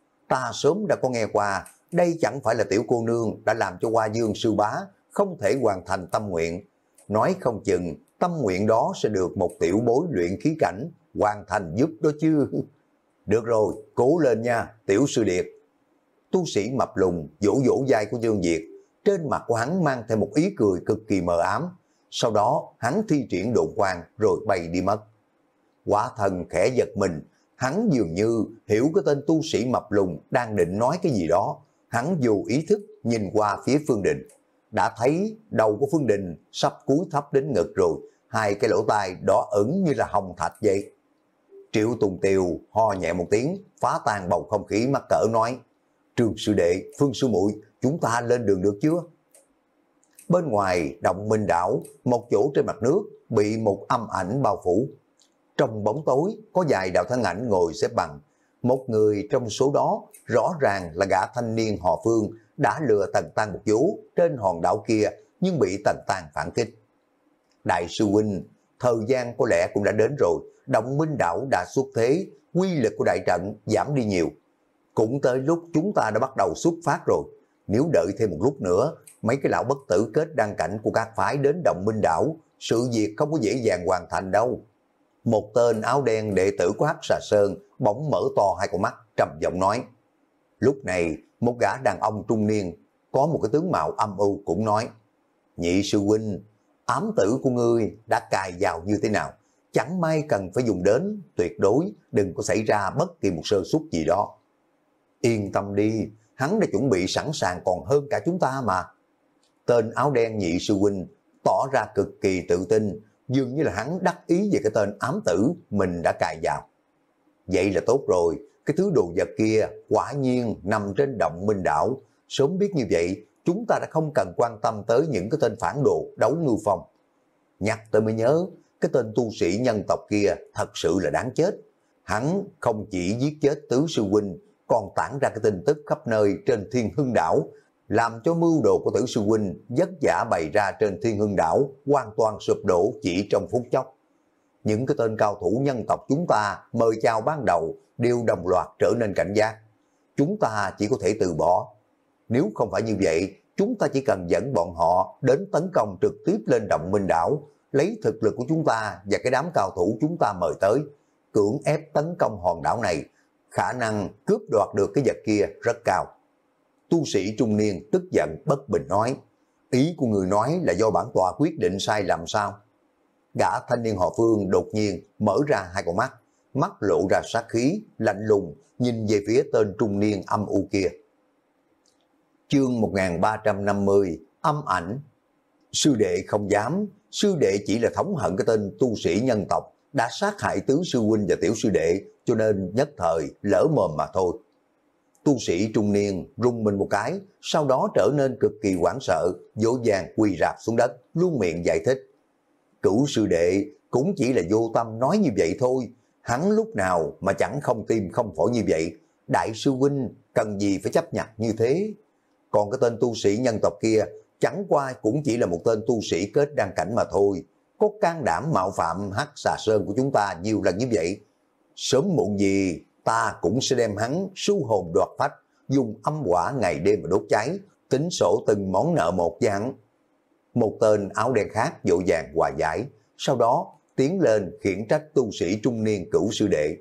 Ta sớm đã có nghe qua, đây chẳng phải là tiểu cô nương đã làm cho Hoa Dương sư bá không thể hoàn thành tâm nguyện. Nói không chừng tâm nguyện đó sẽ được một tiểu bối luyện khí cảnh hoàn thành giúp đó chứ. Được rồi, cố lên nha, tiểu sư điệt. Tu sĩ mập lùn vỗ vỗ vai của Dương Việt, trên mặt của hắn mang theo một ý cười cực kỳ mờ ám. Sau đó hắn thi triển độn quang rồi bay đi mất. Quả thần khẽ giật mình, hắn dường như hiểu cái tên tu sĩ mập lùn đang định nói cái gì đó. Hắn dù ý thức nhìn qua phía Phương Đình, đã thấy đầu của Phương Đình sắp cúi thấp đến ngực rồi, hai cái lỗ tai đỏ ửng như là hồng thạch vậy. Triệu Tùng Tiều ho nhẹ một tiếng, phá tan bầu không khí mắc cỡ nói: Trường sư đệ, Phương sư muội, chúng ta lên đường được chưa? Bên ngoài Động Minh đảo, một chỗ trên mặt nước bị một âm ảnh bao phủ. Trong bóng tối có vài đạo thân ảnh ngồi xếp bằng. Một người trong số đó rõ ràng là gã thanh niên họ Phương đã lừa Tần Tăng một vố trên hòn đảo kia, nhưng bị Tần Tăng phản kích. Đại sư huynh, thời gian có lẽ cũng đã đến rồi. Động Minh đảo đã xuất thế, quy lực của đại trận giảm đi nhiều. Cũng tới lúc chúng ta đã bắt đầu xuất phát rồi. Nếu đợi thêm một lúc nữa, mấy cái lão bất tử kết đăng cảnh của các phái đến Động Minh đảo, sự việc không có dễ dàng hoàn thành đâu. Một tên áo đen đệ tử của Hắc Xà Sơn bỗng mở to hai con mắt, trầm giọng nói. Lúc này, một gã đàn ông trung niên có một cái tướng mạo âm u cũng nói: Nhị sư huynh, ám tử của ngươi đã cài vào như thế nào? Chẳng may cần phải dùng đến, tuyệt đối đừng có xảy ra bất kỳ một sơ suất gì đó. Yên tâm đi, hắn đã chuẩn bị sẵn sàng còn hơn cả chúng ta mà. Tên áo đen nhị sư huynh tỏ ra cực kỳ tự tin, dường như là hắn đắc ý về cái tên ám tử mình đã cài vào. Vậy là tốt rồi, cái thứ đồ vật kia quả nhiên nằm trên Động Minh đảo. Sớm biết như vậy, chúng ta đã không cần quan tâm tới những cái tên phản đồ Đấu Ngưu Phong. Nhắc tới mới nhớ, cái tên tu sĩ nhân tộc kia thật sự là đáng chết. Hắn không chỉ giết chết tứ sư huynh, còn tản ra cái tin tức khắp nơi trên Thiên Hưng đảo, làm cho mưu đồ của tử sư huynh vất vả bày ra trên Thiên Hưng đảo hoàn toàn sụp đổ chỉ trong phút chốc. Những cái tên cao thủ nhân tộc chúng ta mời chào ban đầu đều đồng loạt trở nên cảnh giác. Chúng ta chỉ có thể từ bỏ. Nếu không phải như vậy, chúng ta chỉ cần dẫn bọn họ đến tấn công trực tiếp lên Động Minh đảo, lấy thực lực của chúng ta và cái đám cao thủ chúng ta mời tới, cưỡng ép tấn công hòn đảo này, khả năng cướp đoạt được cái vật kia rất cao. Tu sĩ trung niên tức giận bất bình nói: Ý của người nói là do bản tọa quyết định sai lầm sao? Gã thanh niên họ Phương đột nhiên mở ra hai con mắt, mắt lộ ra sát khí, lạnh lùng nhìn về phía tên trung niên âm u kia. Chương một nghìn ba trăm năm mươi, âm ảnh. Sư đệ không dám, sư đệ chỉ là thống hận cái tên tu sĩ nhân tộc đã sát hại tứ sư huynh và tiểu sư đệ, cho nên nhất thời lỡ mồm mà thôi. Tu sĩ trung niên rung mình một cái, sau đó trở nên cực kỳ hoảng sợ, vỗ vàng quỳ rạp xuống đất, luôn miệng giải thích. Cửu sư đệ cũng chỉ là vô tâm nói như vậy thôi, hắn lúc nào mà chẳng không tim không phổi như vậy, đại sư huynh cần gì phải chấp nhận như thế. Còn cái tên tu sĩ nhân tộc kia chẳng qua cũng chỉ là một tên tu sĩ kết đăng cảnh mà thôi, có can đảm mạo phạm Hắc Xà Sơn của chúng ta nhiều lần như vậy. Sớm muộn gì ta cũng sẽ đem hắn su hồn đoạt phách, dùng âm hỏa ngày đêm mà đốt cháy, tính sổ từng món nợ một với hắn. Một tên áo đen khác vội vàng hòa giải, sau đó tiến lên khiển trách tu sĩ trung niên cửu sư đệ.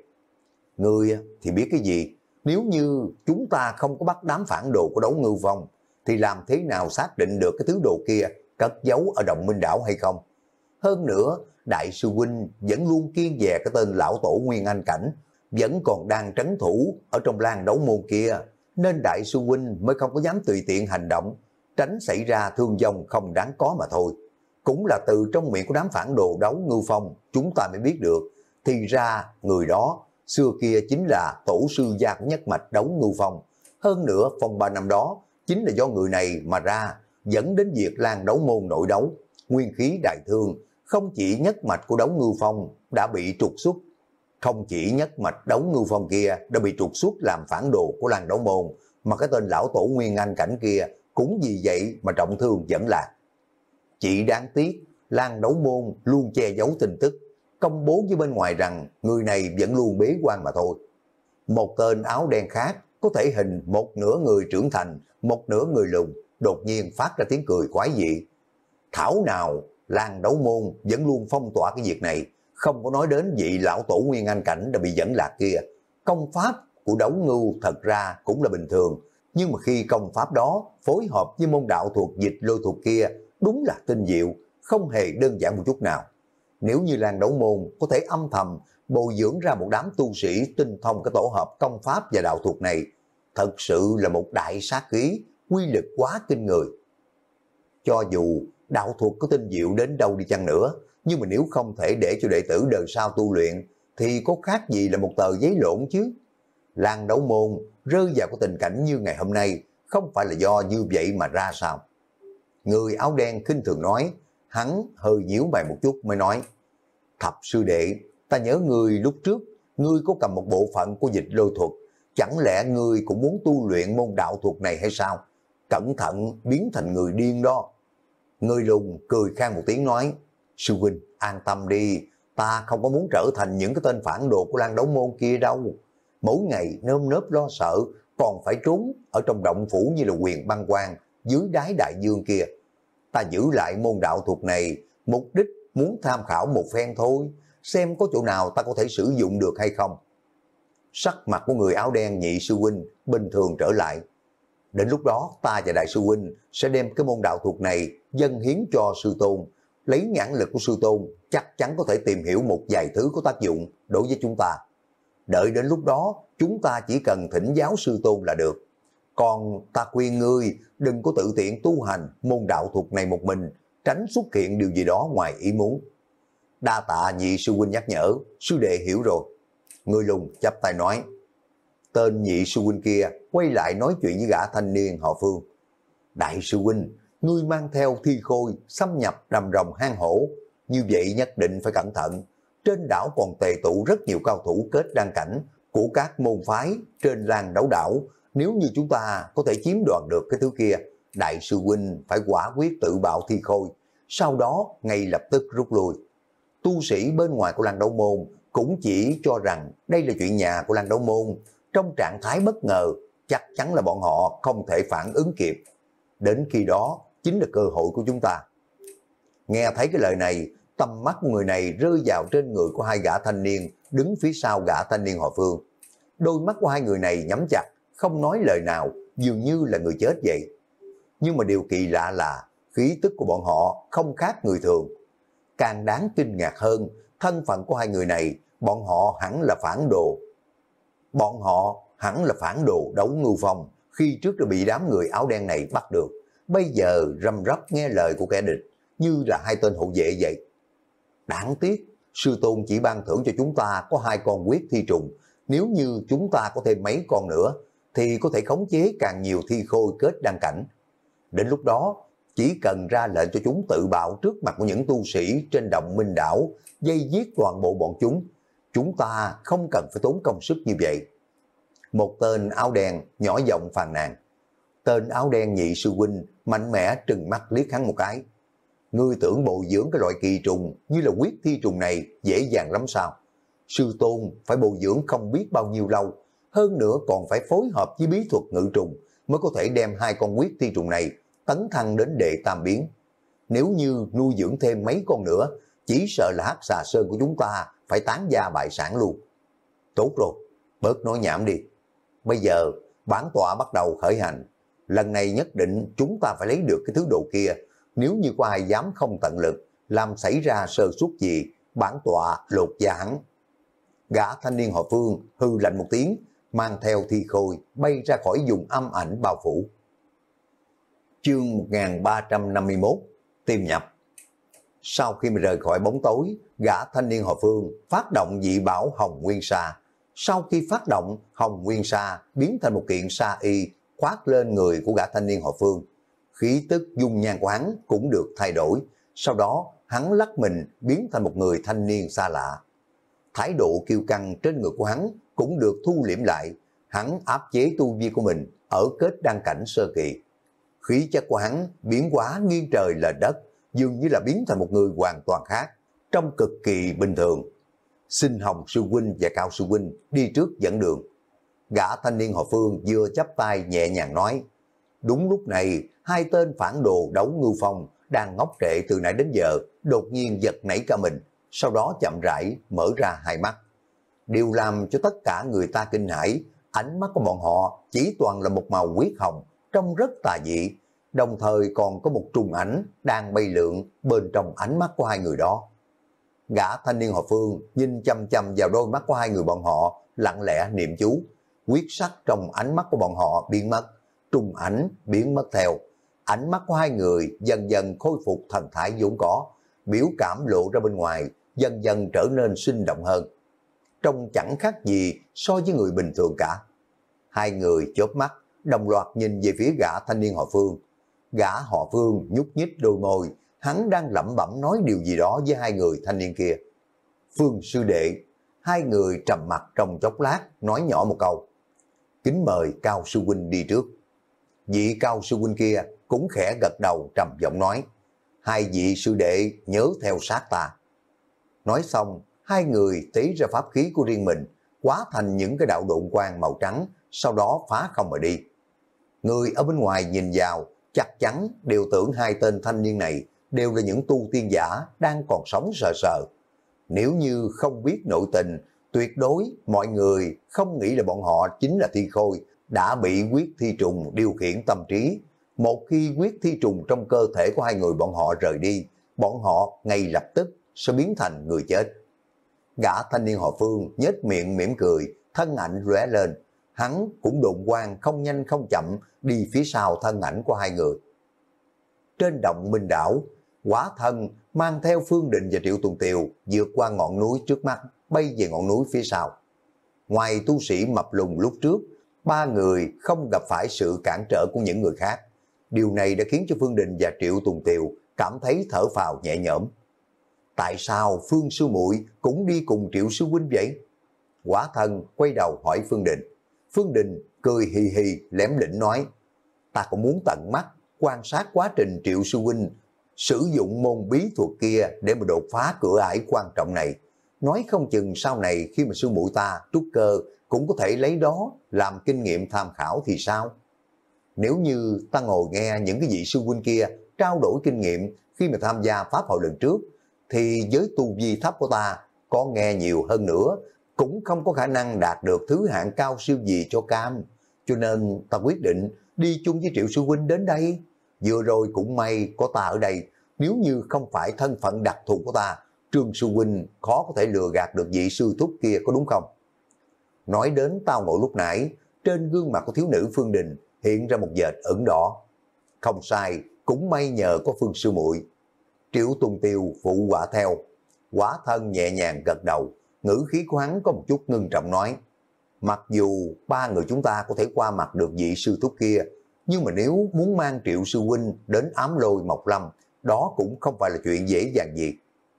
Ngươi thì biết cái gì? Nếu như chúng ta không có bắt đám phản đồ của Đấu Ngưu Phong, thì làm thế nào xác định được cái thứ đồ kia cất giấu ở Động Minh đảo hay không? Hơn nữa, đại sư huynh vẫn luôn kiêng dè cái tên lão tổ Nguyên Anh cảnh, vẫn còn đang trấn thủ ở trong Lan Đấu Môn kia, nên đại sư huynh mới không có dám tùy tiện hành động, tránh xảy ra thương vong không đáng có mà thôi. Cũng là từ trong miệng của đám phản đồ Đấu Ngưu Phong chúng ta mới biết được, thì ra người đó xưa kia chính là tổ sư gia của nhất mạch Đấu Ngưu Phong. Hơn nữa phong ba năm đó chính là do người này mà ra, dẫn đến việc Lan Đấu Môn nội đấu, nguyên khí đại thương. Không chỉ nhất mạch của Đấu Ngưu Phong đã bị trục xuất, không chỉ nhất mạch Đấu Ngưu Phong kia đã bị trục xuất làm phản đồ của Lan Đấu Môn, mà cái tên lão tổ Nguyên Anh cảnh kia cũng vì vậy mà trọng thương dẫn lạc. Chỉ đáng tiếc Lan Đấu Môn luôn che giấu tin tức, công bố với bên ngoài rằng người này vẫn luôn bế quan mà thôi. Một tên áo đen khác có thể hình một nửa người trưởng thành, một nửa người lùn, đột nhiên phát ra tiếng cười quái dị. Thảo nào Lan Đấu Môn vẫn luôn phong tỏa cái việc này, không có nói đến vị lão tổ Nguyên Anh cảnh đã bị dẫn lạc kia. Công pháp của đấu ngưu thật ra cũng là bình thường, nhưng mà khi công pháp đó phối hợp với môn đạo thuật dịch lôi thuật kia, đúng là tinh diệu, không hề đơn giản một chút nào. Nếu như Lan Đấu Môn có thể âm thầm bồi dưỡng ra một đám tu sĩ tinh thông cái tổ hợp công pháp và đạo thuật này, thật sự là một đại sát khí, quy lực quá kinh người. Cho dù đạo thuật có tinh diệu đến đâu đi chăng nữa, nhưng mà nếu không thể để cho đệ tử đời sau tu luyện, thì có khác gì là một tờ giấy lộn chứ. Lan Đấu Môn rơi vào cái tình cảnh như ngày hôm nay, không phải là do như vậy mà ra sao? Người áo đen khinh thường nói, hắn hơi nhíu mày một chút mới nói, Thập sư đệ, ta nhớ ngươi lúc trước, ngươi có cầm một bộ phận của dịch lôi thuật, chẳng lẽ ngươi cũng muốn tu luyện môn đạo thuật này hay sao? Cẩn thận biến thành người điên đó. Người lùn cười khang một tiếng nói, sư huynh an tâm đi, ta không có muốn trở thành những cái tên phản đồ của Lan Đấu Môn kia đâu. Mỗi ngày nơm nớp lo sợ, còn phải trốn ở trong động phủ như là Quyền Băng Quan dưới đáy đại dương kia. Ta giữ lại môn đạo thuật này, mục đích muốn tham khảo một phen thôi, xem có chỗ nào ta có thể sử dụng được hay không. Sắc mặt của người áo đen Nhị sư huynh bình thường trở lại. Đến lúc đó ta và đại sư huynh sẽ đem cái môn đạo thuật này dâng hiến cho sư tôn, lấy nhãn lực của sư tôn chắc chắn có thể tìm hiểu một vài thứ có tác dụng đối với chúng ta. Đợi đến lúc đó chúng ta chỉ cần thỉnh giáo sư tôn là được. Còn ta khuyên ngươi đừng có tự tiện tu hành môn đạo thuật này một mình, tránh xuất hiện điều gì đó ngoài ý muốn. Đa tạ Nhị sư huynh nhắc nhở, sư đệ hiểu rồi. Người lùn chắp tay nói. Tên Nhị sư huynh kia quay lại nói chuyện với gã thanh niên họ Phương. Đại sư huynh, ngươi mang theo thi khôi xâm nhập rầm rồng hang hổ, như vậy nhất định phải cẩn thận. Trên đảo còn tề tụ rất nhiều cao thủ kết đan cảnh của các môn phái trên Lan Đấu đảo. Nếu như chúng ta có thể chiếm đoạt được cái thứ kia, đại sư huynh phải quả quyết tự bạo thi khôi, sau đó ngay lập tức rút lui. Tu sĩ bên ngoài của Lan Đấu Môn cũng chỉ cho rằng đây là chuyện nhà của Lan Đấu Môn, trong trạng thái bất ngờ, chắc chắn là bọn họ không thể phản ứng kịp. Đến khi đó chính là cơ hội của chúng ta. Nghe thấy cái lời này, tầm mắt của người này rơi vào trên người của hai gã thanh niên đứng phía sau gã thanh niên họ Phương. Đôi mắt của hai người này nhắm chặt, không nói lời nào, dường như là người chết vậy. Nhưng mà điều kỳ lạ là khí tức của bọn họ không khác người thường. Càng đáng kinh ngạc hơn, thân phận của hai người này, bọn họ hẳn là phản đồ. Bọn họ hẳn là phản đồ Đấu Ngưu Phong, khi trước đã bị đám người áo đen này bắt được. Bây giờ răm rắp nghe lời của kẻ địch, như là hai tên hộ vệ vậy. Đáng tiếc, sư tôn chỉ ban thưởng cho chúng ta có hai con huyết thi trùng. Nếu như chúng ta có thêm mấy con nữa, thì có thể khống chế càng nhiều thi khôi kết đan cảnh. Đến lúc đó, chỉ cần ra lệnh cho chúng tự bạo trước mặt của những tu sĩ trên động Minh Đảo, dây giết toàn bộ bọn chúng. Chúng ta không cần phải tốn công sức như vậy. Một tên áo đen nhỏ giọng phàn nàn. Tên áo đen Nhị sư huynh mạnh mẽ trừng mắt liếc hắn một cái. Ngươi tưởng bồi dưỡng cái loại kỳ trùng như là huyết thi trùng này dễ dàng lắm sao? Sư tôn phải bồi dưỡng không biết bao nhiêu lâu, hơn nữa còn phải phối hợp với bí thuật ngự trùng mới có thể đem hai con huyết thi trùng này tấn thăng đến đệ tam biến. Nếu như nuôi dưỡng thêm mấy con nữa, chỉ sợ là Hắc Xà Sơn của chúng ta phải tán gia bại sản luôn. Tốt rồi, bớt nói nhảm đi. Bây giờ bản tọa bắt đầu khởi hành. Lần này nhất định chúng ta phải lấy được cái thứ đồ kia. Nếu như có ai dám không tận lực, làm xảy ra sơ suất gì, bản tọa lột da hắn. Gã thanh niên họ Phương hư lạnh một tiếng, mang theo thi khôi bay ra khỏi vùng âm ảnh bao phủ. Chương một nghìn ba trăm năm mươi mốt, Tiêm nhập. Sau khi mà rời khỏi bóng tối, gã thanh niên họ Phương phát động dị bảo Hồng Nguyên Sa. Sau khi phát động, Hồng Nguyên Sa biến thành một kiện sa y khoác lên người của gã thanh niên họ Phương. Khí tức dung nhan của hắn cũng được thay đổi. Sau đó hắn lắc mình biến thành một người thanh niên xa lạ. Thái độ kiêu căng trên người của hắn cũng được thu liễm lại. Hắn áp chế tu vi của mình ở kết đan cảnh sơ kỳ. Khí chất của hắn biến hóa nghiêng trời lệch đất, dường như là biến thành một người hoàn toàn khác, trông cực kỳ bình thường. Xin Hồng sư huynh và Cao sư huynh đi trước dẫn đường. Gã thanh niên họ Phương vừa chắp tay nhẹ nhàng nói. Đúng lúc này, hai tên phản đồ Đấu Ngưu Phong đang ngốc trệ từ nãy đến giờ, đột nhiên giật nảy cả mình, sau đó chậm rãi mở ra hai mắt. đều làm cho tất cả người ta kinh hãi. Ánh mắt của bọn họ chỉ toàn là một màu huyết hồng, trông rất tà dị, đồng thời còn có một trùng ảnh đang bay lượn bên trong ánh mắt của hai người đó. Gã thanh niên họ Phương nhìn chăm chăm vào đôi mắt của hai người bọn họ, lặng lẽ niệm chú, quyết sắc trong ánh mắt của bọn họ biến mất, trùng ảnh biến mất theo. Ánh mắt của hai người dần dần khôi phục thần thái vốn có, biểu cảm lộ ra bên ngoài, dần dần trở nên sinh động hơn. Trông chẳng khác gì so với người bình thường cả. Hai người chớp mắt, đồng loạt nhìn về phía gã thanh niên họ Phương. Gã họ Phương nhúc nhích đôi môi, hắn đang lẩm bẩm nói điều gì đó với hai người thanh niên kia. Phương sư đệ, hai người trầm mặt trong chốc lát, nói nhỏ một câu. Kính mời Cao sư huynh đi trước. Vị Cao sư huynh kia cũng khẽ gật đầu trầm giọng nói. Hai vị sư đệ nhớ theo sát ta. Nói xong, hai người tế ra pháp khí của riêng mình, hóa thành những cái đạo độn quang màu trắng, sau đó phá không mà đi. Người ở bên ngoài nhìn vào, chắc chắn đều tưởng hai tên thanh niên này đều là những tu tiên giả đang còn sống sờ sờ. Nếu như không biết nội tình, tuyệt đối mọi người không nghĩ là bọn họ chính là thi khôi, đã bị huyết thi trùng điều khiển tâm trí. Một khi huyết thi trùng trong cơ thể của hai người bọn họ rời đi, bọn họ ngay lập tức sẽ biến thành người chết. Gã thanh niên họ Phương nhếch miệng mỉm cười, thân ảnh lóe lên, hắn cũng độn quang không nhanh không chậm đi phía sau thân ảnh của hai người. Trên động Minh Đảo, Quả Thân mang theo Phương Định và Triệu Tùng Tiều vượt qua ngọn núi trước mắt, bay về ngọn núi phía sau. Ngoài tu sĩ mập lùn lúc trước, ba người không gặp phải sự cản trở của những người khác. Điều này đã khiến cho Phương Định và Triệu Tùng Tiều cảm thấy thở phào nhẹ nhõm. Tại sao Phương sư muội cũng đi cùng Triệu sư huynh vậy? Quả Thân quay đầu hỏi Phương Định. Phương Định cười hì hì lém lĩnh nói, ta cũng muốn tận mắt quan sát quá trình Triệu sư huynh sử dụng môn bí thuật kia để mà đột phá cửa ải quan trọng này. Nói không chừng sau này khi mà sư muội ta trúc cơ cũng có thể lấy đó làm kinh nghiệm tham khảo thì sao? Nếu như ta ngồi nghe những cái vị sư huynh kia trao đổi kinh nghiệm khi mà tham gia pháp hội lần trước, thì với tu vi thấp của ta có nghe nhiều hơn nữa cũng không có khả năng đạt được thứ hạng cao siêu gì cho cam. Cho nên ta quyết định đi chung với Triệu sư huynh đến đây. Vừa rồi cũng may có ta ở đây, nếu như không phải thân phận đặc thù của ta, Trương sư huynh khó có thể lừa gạt được vị sư thúc kia, có đúng không? Nói đến tao ngộ lúc nãy, trên gương mặt của thiếu nữ Phương Đình hiện ra một vệt ửng đỏ. Không sai, cũng may nhờ có Phương sư muội. Triệu Tùng Tiều phụ quả theo. Quả Thân nhẹ nhàng gật đầu, ngữ khí của hắn có một chút ngưng trọng nói. Mặc dù ba người chúng ta có thể qua mặt được vị sư thúc kia, nhưng mà nếu muốn mang Triệu sư huynh đến Ám Lôi Mộc Lâm, đó cũng không phải là chuyện dễ dàng gì.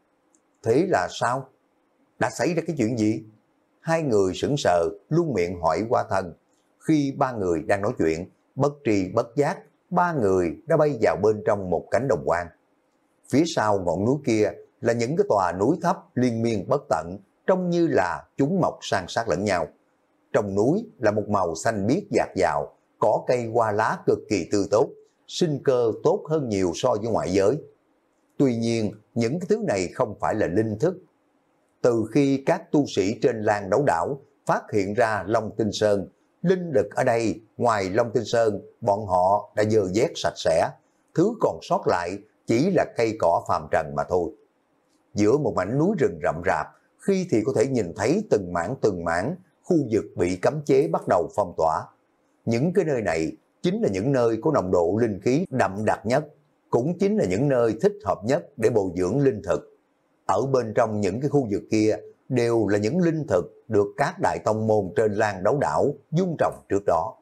Thế là sao? Đã xảy ra cái chuyện gì? Hai người sững sờ, luôn miệng hỏi Quả Thân. Khi ba người đang nói chuyện, bất tri bất giác, ba người đã bay vào bên trong một cánh đồng hoang. Phía sau ngọn núi kia là những cái tòa núi thấp liên miên bất tận, trông như là chúng mọc san sát lẫn nhau. Trong núi là một màu xanh biếc dạt dào, cỏ cây hoa lá cực kỳ tươi tốt, sinh cơ tốt hơn nhiều so với ngoại giới. Tuy nhiên, những cái thứ này không phải là linh thức. Từ khi các tu sĩ trên Lan Đấu Đảo phát hiện ra Long Tinh Sơn, linh lực ở đây ngoài Long Tinh Sơn, bọn họ đã dơ vét sạch sẽ, thứ còn sót lại chỉ là cây cỏ phàm trần mà thôi. Giữa một mảnh núi rừng rậm rạp, khi thì có thể nhìn thấy từng mảng từng mảng khu vực bị cấm chế bắt đầu phong tỏa. Những cái nơi này chính là những nơi có nồng độ linh khí đậm đặc nhất, cũng chính là những nơi thích hợp nhất để bồi dưỡng linh thực. Ở bên trong những cái khu vực kia đều là những linh thực được các đại tông môn trên Lan Đấu Đảo dung trồng trước đó.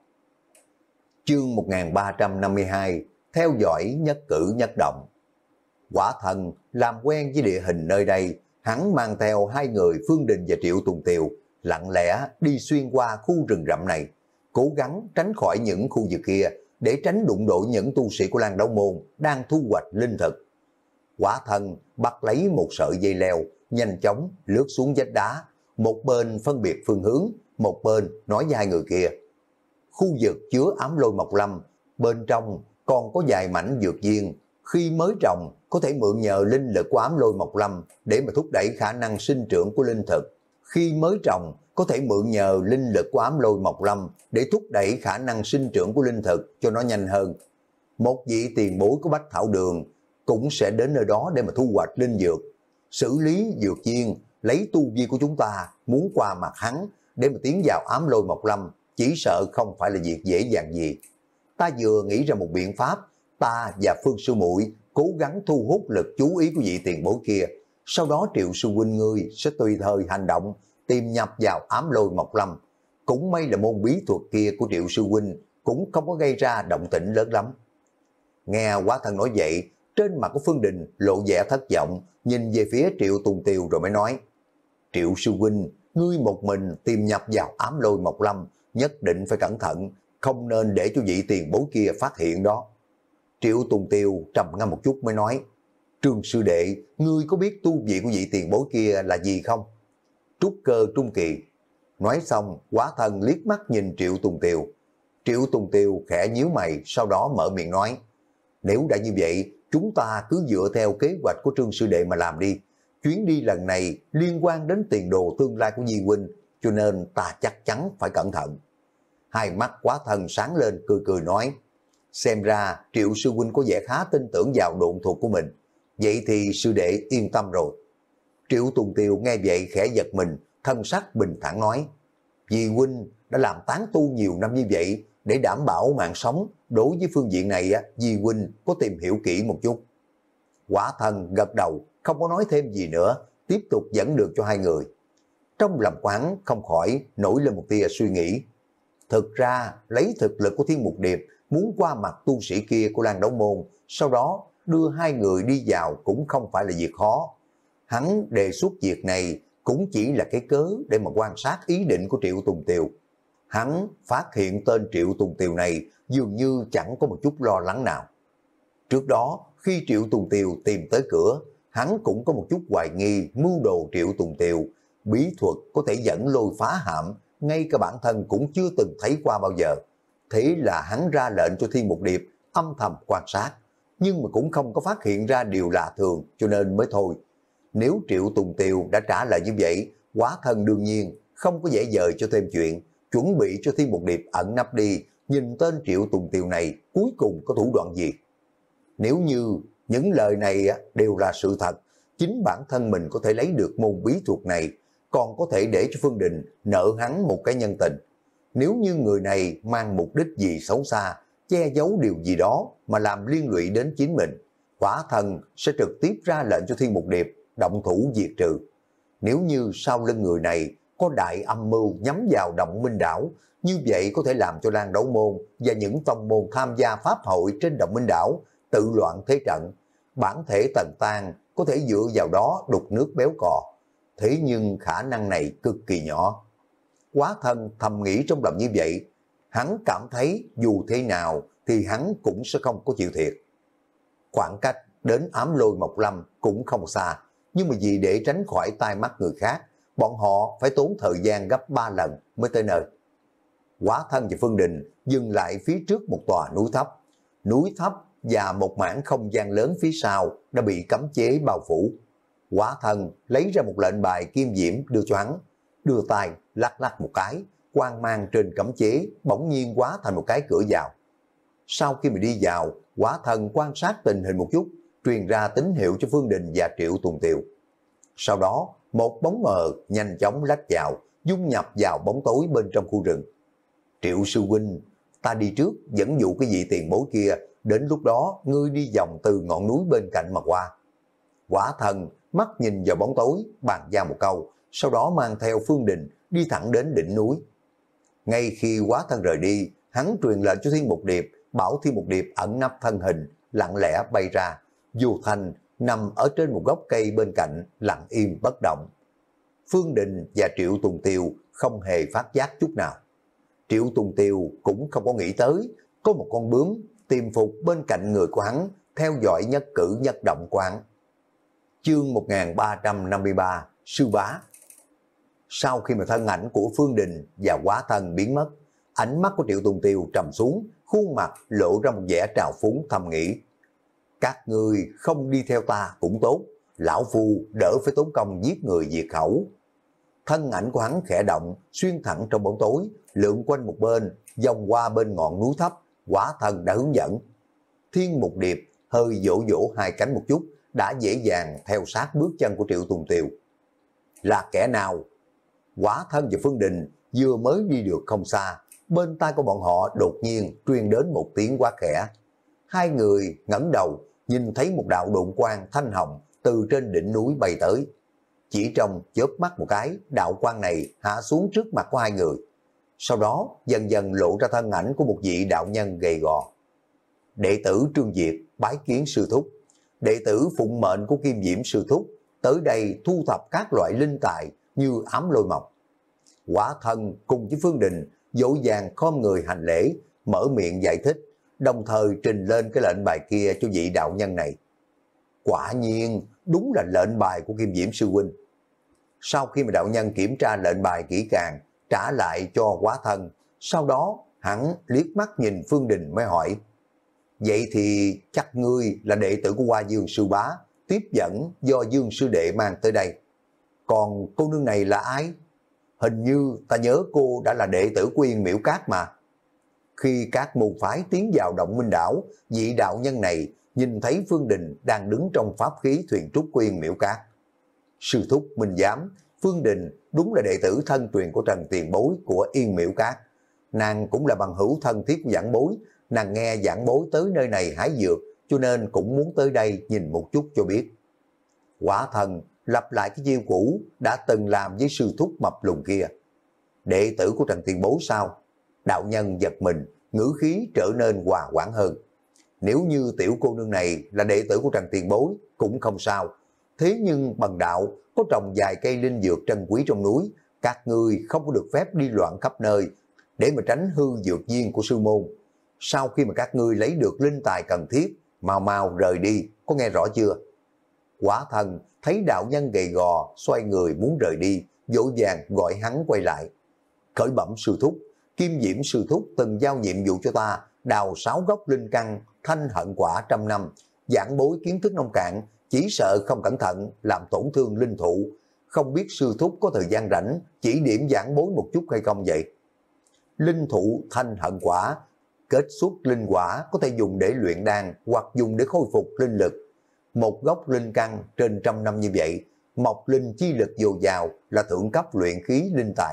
Chương một nghìn ba trăm năm mươi hai, theo dõi nhất cử nhất động. Quả Thân làm quen với địa hình nơi đây, hắn mang theo hai người Phương Đình và Triệu Tùng Tiều, lặng lẽ đi xuyên qua khu rừng rậm này, cố gắng tránh khỏi những khu vực kia để tránh đụng độ những tu sĩ của Lan Đấu Môn đang thu hoạch linh thực. Quả Thân bắt lấy một sợi dây leo, nhanh chóng lướt xuống vách đá, một bên phân biệt phương hướng, một bên nói với hai người kia. Khu vực chứa Ám Lôi Mộc Lâm, bên trong còn có vài mảnh dược viên, khi mới trồng có thể mượn nhờ linh lực của Ám Lôi Mộc Lâm để mà thúc đẩy khả năng sinh trưởng của linh thực. Khi mới trồng, có thể mượn nhờ linh lực của ám lôi mộc lâm để thúc đẩy khả năng sinh trưởng của linh thực cho nó nhanh hơn. Một vị tiền bối của Bách Thảo Đường cũng sẽ đến nơi đó để mà thu hoạch linh dược, xử lý dược viên, lấy tu vi của chúng ta muốn qua mặt hắn để mà tiến vào ám lôi mộc lâm, chỉ sợ không phải là việc dễ dàng gì. Ta vừa nghĩ ra một biện pháp, ta và Phương Sư Muội cố gắng thu hút lực chú ý của vị tiền bối kia, sau đó Triệu Sư huynh ngươi sẽ tùy thời hành động, tìm nhập vào ám lôi mộc lâm. Cũng may là môn bí thuật kia của Triệu Sư huynh cũng không có gây ra động tĩnh lớn lắm. Nghe Quá Thân nói vậy, trên mặt của Phương Đình lộ vẻ thất vọng, nhìn về phía Triệu Tùng Tiều rồi mới nói: Triệu Sư huynh, ngươi một mình tìm nhập vào ám lôi mộc lâm, nhất định phải cẩn thận, không nên để cho vị tiền bối kia phát hiện đó. Triệu Tùng Tiều trầm ngâm một chút mới nói: Trương sư đệ, ngươi có biết tu vị của vị tiền bối kia là gì không? Trúc cơ trung kỳ. Nói xong, Quá Thân liếc mắt nhìn Triệu Tùng Tiều. Triệu Tùng Tiều khẽ nhíu mày, sau đó mở miệng nói: Nếu đã như vậy, chúng ta cứ dựa theo kế hoạch của Trương sư đệ mà làm đi. Chuyến đi lần này liên quan đến tiền đồ tương lai của Di huynh, cho nên ta chắc chắn phải cẩn thận. Hai mắt Quá Thân sáng lên, cười cười nói: Xem ra Triệu sư huynh có vẻ khá tin tưởng vào độn thuật của mình. Vậy thì sư đệ yên tâm rồi. Triệu Tùng Tiều nghe vậy khẽ giật mình, thân sắc bình thản nói: Di huynh đã làm tán tu nhiều năm như vậy, để đảm bảo mạng sống, đối với phương diện này Di huynh có tìm hiểu kỹ một chút. Quá Thân gật đầu, không có nói thêm gì nữa, tiếp tục dẫn đường cho hai người. Trong lòng quán không khỏi nổi lên một tia suy nghĩ. Thực ra lấy thực lực của Thiên Mục Điệp muốn qua mặt tu sĩ kia của Lan Đấu Môn, sau đó đưa hai người đi vào cũng không phải là việc khó. Hắn đề xuất việc này cũng chỉ là cái cớ để mà quan sát ý định của Triệu Tùng Tiều. Hắn phát hiện tên Triệu Tùng Tiều này dường như chẳng có một chút lo lắng nào. Trước đó, khi Triệu Tùng Tiều tìm tới cửa, hắn cũng có một chút hoài nghi mưu đồ Triệu Tùng Tiều, bí thuật có thể dẫn lôi phá hạm, ngay cả bản thân cũng chưa từng thấy qua bao giờ. Thế là hắn ra lệnh cho Thiên Mục Điệp âm thầm quan sát, nhưng mà cũng không có phát hiện ra điều lạ thường, cho nên mới thôi. Nếu Triệu Tùng Tiều đã trả lời như vậy, Quá Thân đương nhiên không có dễ dời cho thêm chuyện, chuẩn bị cho Thiên Mục Điệp ẩn nấp đi, nhìn tên Triệu Tùng Tiều này cuối cùng có thủ đoạn gì. Nếu như những lời này đều là sự thật, chính bản thân mình có thể lấy được môn bí thuật này, còn có thể để cho Phương Đình nợ hắn một cái nhân tình. Nếu như người này mang mục đích gì xấu xa, che giấu điều gì đó mà làm liên lụy đến chính mình, Quá Thân sẽ trực tiếp ra lệnh cho Thiên Mục Điệp động thủ diệt trừ. Nếu như sau lưng người này có đại âm mưu nhắm vào Động Minh Đảo, như vậy có thể làm cho Lan Đấu Môn và những tông môn tham gia pháp hội trên Động Minh Đảo tự loạn thế trận. Bản thể Tần Tan có thể dựa vào đó đục nước béo cò. Thế nhưng khả năng này cực kỳ nhỏ. Quá Thân thầm nghĩ trong lòng như vậy, hắn cảm thấy dù thế nào thì hắn cũng sẽ không có chịu thiệt. Khoảng cách đến ám lôi mộc lâm cũng không xa, nhưng mà vì để tránh khỏi tai mắt người khác, bọn họ phải tốn thời gian gấp ba lần mới tới nơi. Quá Thân và Phương Đình dừng lại phía trước một tòa núi thấp. Núi thấp và một mảng không gian lớn phía sau đã bị cấm chế bao phủ. Quá Thân lấy ra một lệnh bài kim diễm đưa cho hắn, đưa tay lắc lắc một cái, quang mang trên cấm chế bỗng nhiên hóa thành một cái cửa vào. Sau khi mình đi vào, Quá Thân quan sát tình hình một chút, truyền ra tín hiệu cho Phương Đình và Triệu Tùng Tiều. Sau đó, một bóng mờ nhanh chóng lách vào, dung nhập vào bóng tối bên trong khu rừng. Triệu sư huynh, ta đi trước dẫn dụ cái vị tiền bối kia, đến lúc đó ngươi đi vòng từ ngọn núi bên cạnh mà qua. Quá Thân mắt nhìn vào bóng tối, bàn giao một câu, sau đó mang theo Phương Đình đi thẳng đến đỉnh núi. Ngay khi Quá Thân rời đi, hắn truyền lệnh cho Thiên Mục Điệp, bảo Thiên Mục Điệp ẩn nấp thân hình, lặng lẽ bay ra. Dù Thành nằm ở trên một gốc cây bên cạnh, lặng im bất động. Phương Đình và Triệu Tùng Tiều không hề phát giác chút nào. Triệu Tùng Tiều cũng không có nghĩ tới, có một con bướm tiềm phục bên cạnh người của hắn, theo dõi nhất cử nhất động của hắn. Chương một nghìn ba trăm năm mươi ba, Sư Bá. Sau khi mà thân ảnh của Phương Đình và Quá Thân biến mất, ánh mắt của Triệu Tùng Tiều trầm xuống, khuôn mặt lộ ra một vẻ trào phúng thầm nghĩ. Các ngươi không đi theo ta cũng tốt, lão phu đỡ phải tốn công giết người diệt khẩu. thân ảnh của hắn khẽ động, xuyên thẳng trong bóng tối, lượn quanh một bên, vòng qua bên ngọn núi thấp, Quả Thần đã hướng dẫn. Thiên Mục Điệp hơi vỗ vỗ hai cánh một chút, đã dễ dàng theo sát bước chân của Triệu Tùng Tiều. Là kẻ nào? Quả Thân và Phương Đình vừa mới đi được không xa, bên tai của bọn họ đột nhiên truyền đến một tiếng quát khẽ. Hai người ngẩng đầu, nhìn thấy một đạo độn quang thanh hồng từ trên đỉnh núi bay tới. Chỉ trong chớp mắt một cái, đạo quang này hạ xuống trước mặt của hai người. Sau đó dần dần lộ ra thân ảnh của một vị đạo nhân gầy gò. Đệ tử Trương Diệt bái kiến sư thúc. Đệ tử phụng mệnh của Kim Diễm sư thúc tới đây thu thập các loại linh tài như ám lôi mộc. Quả Thân cùng với Phương Đình dỗ dàng khom người hành lễ, mở miệng giải thích, đồng thời trình lên cái lệnh bài kia cho vị đạo nhân này. Quả nhiên đúng là lệnh bài của Kim Diễm sư huynh. Sau khi mà đạo nhân kiểm tra lệnh bài kỹ càng, trả lại cho Quả Thân, sau đó hắn liếc mắt nhìn Phương Đình mới hỏi, vậy thì chắc ngươi là đệ tử của Hoa Dương sư bá, tiếp dẫn do Dương sư đệ mang tới đây. Còn cô nương này là ai? Hình như ta nhớ cô đã là đệ tử của Yên Miễu Cát mà. Khi các môn phái tiến vào Động Minh Đảo, vị đạo nhân này nhìn thấy Phương Đình đang đứng trong pháp khí thuyền trúc của Yên Miễu Cát. Sư thúc minh giám, Phương Đình đúng là đệ tử thân truyền của Trần Tiền Bối của Yên Miễu Cát. Nàng cũng là bằng hữu thân thiết của Giảng Bối, nàng nghe Giảng Bối tới nơi này hái dược, cho nên cũng muốn tới đây nhìn một chút cho biết. Quả Thần lặp lại cái chiêu cũ đã từng làm với sư thúc mập lùn kia. Đệ tử của Trần Tiền Bối sao? Đạo nhân giật mình, ngữ khí trở nên hòa hoãn hơn. Nếu như tiểu cô nương này là đệ tử của Trần Tiền Bối cũng không sao. Thế nhưng bằng đạo có trồng vài cây linh dược trân quý trong núi, các ngươi không có được phép đi loạn khắp nơi để mà tránh hư dược viên của sư môn. Sau khi mà các ngươi lấy được linh tài cần thiết, mau mau rời đi, có nghe rõ chưa? Quả Thần thấy đạo nhân gầy gò xoay người muốn rời đi, dỗ dàng gọi hắn quay lại. Khởi bẩm sư thúc, Kim Diễm sư thúc từng giao nhiệm vụ cho ta đào sáu gốc linh căn thanh hận quả trăm năm. Giảng Bối kiến thức nông cạn, chỉ sợ không cẩn thận làm tổn thương linh thụ. Không biết sư thúc có thời gian rảnh chỉ điểm Giảng Bối một chút hay không vậy? Linh thụ thanh hận quả, kết xuất linh quả có thể dùng để luyện đan hoặc dùng để khôi phục linh lực. Một gốc linh căn trên trăm năm như vậy, mọc linh chi lực dồi dào là thượng cấp luyện khí linh tài.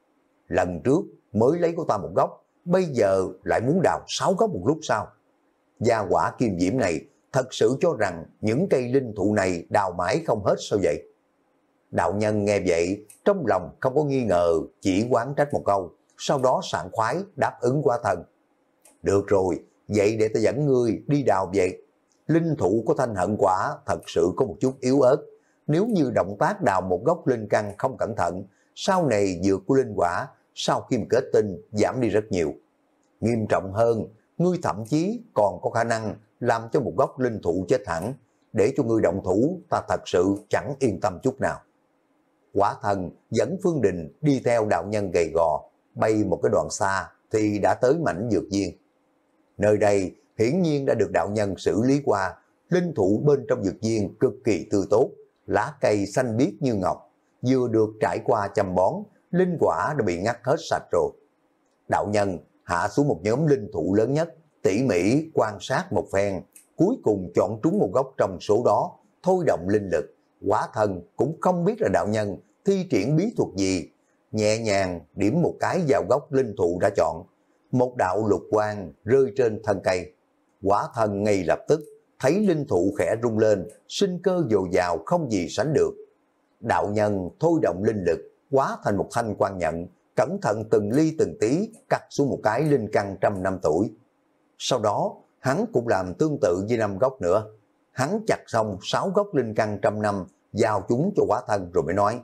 Lần trước mới lấy của ta một gốc, bây giờ lại muốn đào sáu gốc một lúc sao? Gia quả Kim Diễm này thật sự cho rằng những cây linh thụ này đào mãi không hết sao vậy? Đạo nhân nghe vậy, trong lòng không có nghi ngờ, chỉ quán trách một câu, sau đó sảng khoái đáp ứng Quả Thần. Được rồi, vậy để ta dẫn ngươi đi đào vậy. Linh thụ của thanh hận quả thật sự có một chút yếu ớt. Nếu như động tác đào một gốc linh căn không cẩn thận, sau này dược của linh quả sau khi mà kết tinh giảm đi rất nhiều. Nghiêm trọng hơn, ngươi thậm chí còn có khả năng làm cho một gốc linh thụ chết hẳn. Để cho ngươi động thủ, ta thật sự chẳng yên tâm chút nào. Quả Thần dẫn Phương Đình đi theo đạo nhân gầy gò, bay một cái đoạn xa thì đã tới mảnh dược viên. Nơi đây hiển nhiên đã được đạo nhân xử lý qua, linh thụ bên trong dược viên cực kỳ tươi tốt, lá cây xanh biếc như ngọc, vừa được trải qua chăm bón, linh quả đã bị ngắt hết sạch rồi. Đạo nhân hạ xuống một nhóm linh thụ lớn nhất, tỉ mỉ quan sát một phen, cuối cùng chọn trúng một gốc trong số đó, thôi động linh lực. Quả Thần cũng không biết là đạo nhân thi triển bí thuật gì, nhẹ nhàng điểm một cái vào gốc linh thụ đã chọn. Một đạo lục quang rơi trên thân cây. Quả Thần ngay lập tức thấy linh thụ khẽ rung lên, sinh cơ dồi dào không gì sánh được. Đạo nhân thôi động linh lực, hóa thành một thanh quan nhận, cẩn thận từng ly từng tí cắt xuống một cái linh căn trăm năm tuổi. Sau đó, hắn cũng làm tương tự với năm gốc nữa. Hắn chặt xong sáu gốc linh căn trăm năm, giao chúng cho Quả Thần rồi mới nói: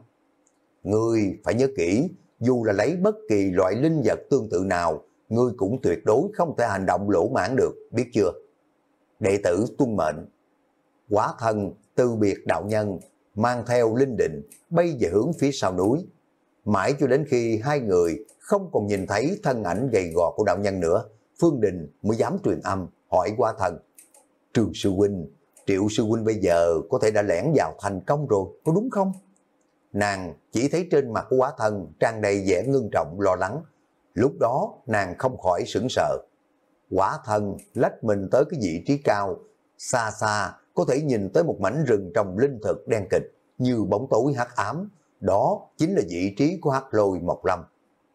ngươi phải nhớ kỹ, dù là lấy bất kỳ loại linh vật tương tự nào, ngươi cũng tuyệt đối không thể hành động lỗ mãn được, biết chưa? Đệ tử tuân mệnh. Quả Thần từ biệt đạo nhân, mang theo linh định, bay về hướng phía sau núi. Mãi cho đến khi hai người không còn nhìn thấy thân ảnh gầy gò của đạo nhân nữa, Phương Đình mới dám truyền âm hỏi Quả Thần: Trường sư huynh, Triệu sư huynh bây giờ có thể đã lẻn vào thành công rồi, có đúng không? nàng chỉ thấy trên mặt của Quá Thân tràn đầy vẻ ngưng trọng lo lắng. Lúc đó nàng không khỏi sững sờ. Quá Thân lách mình tới cái vị trí cao, xa xa có thể nhìn tới một mảnh rừng trồng linh thực đen kịt như bóng tối hắc ám, đó chính là vị trí của Hắc Lôi Mộc Lâm.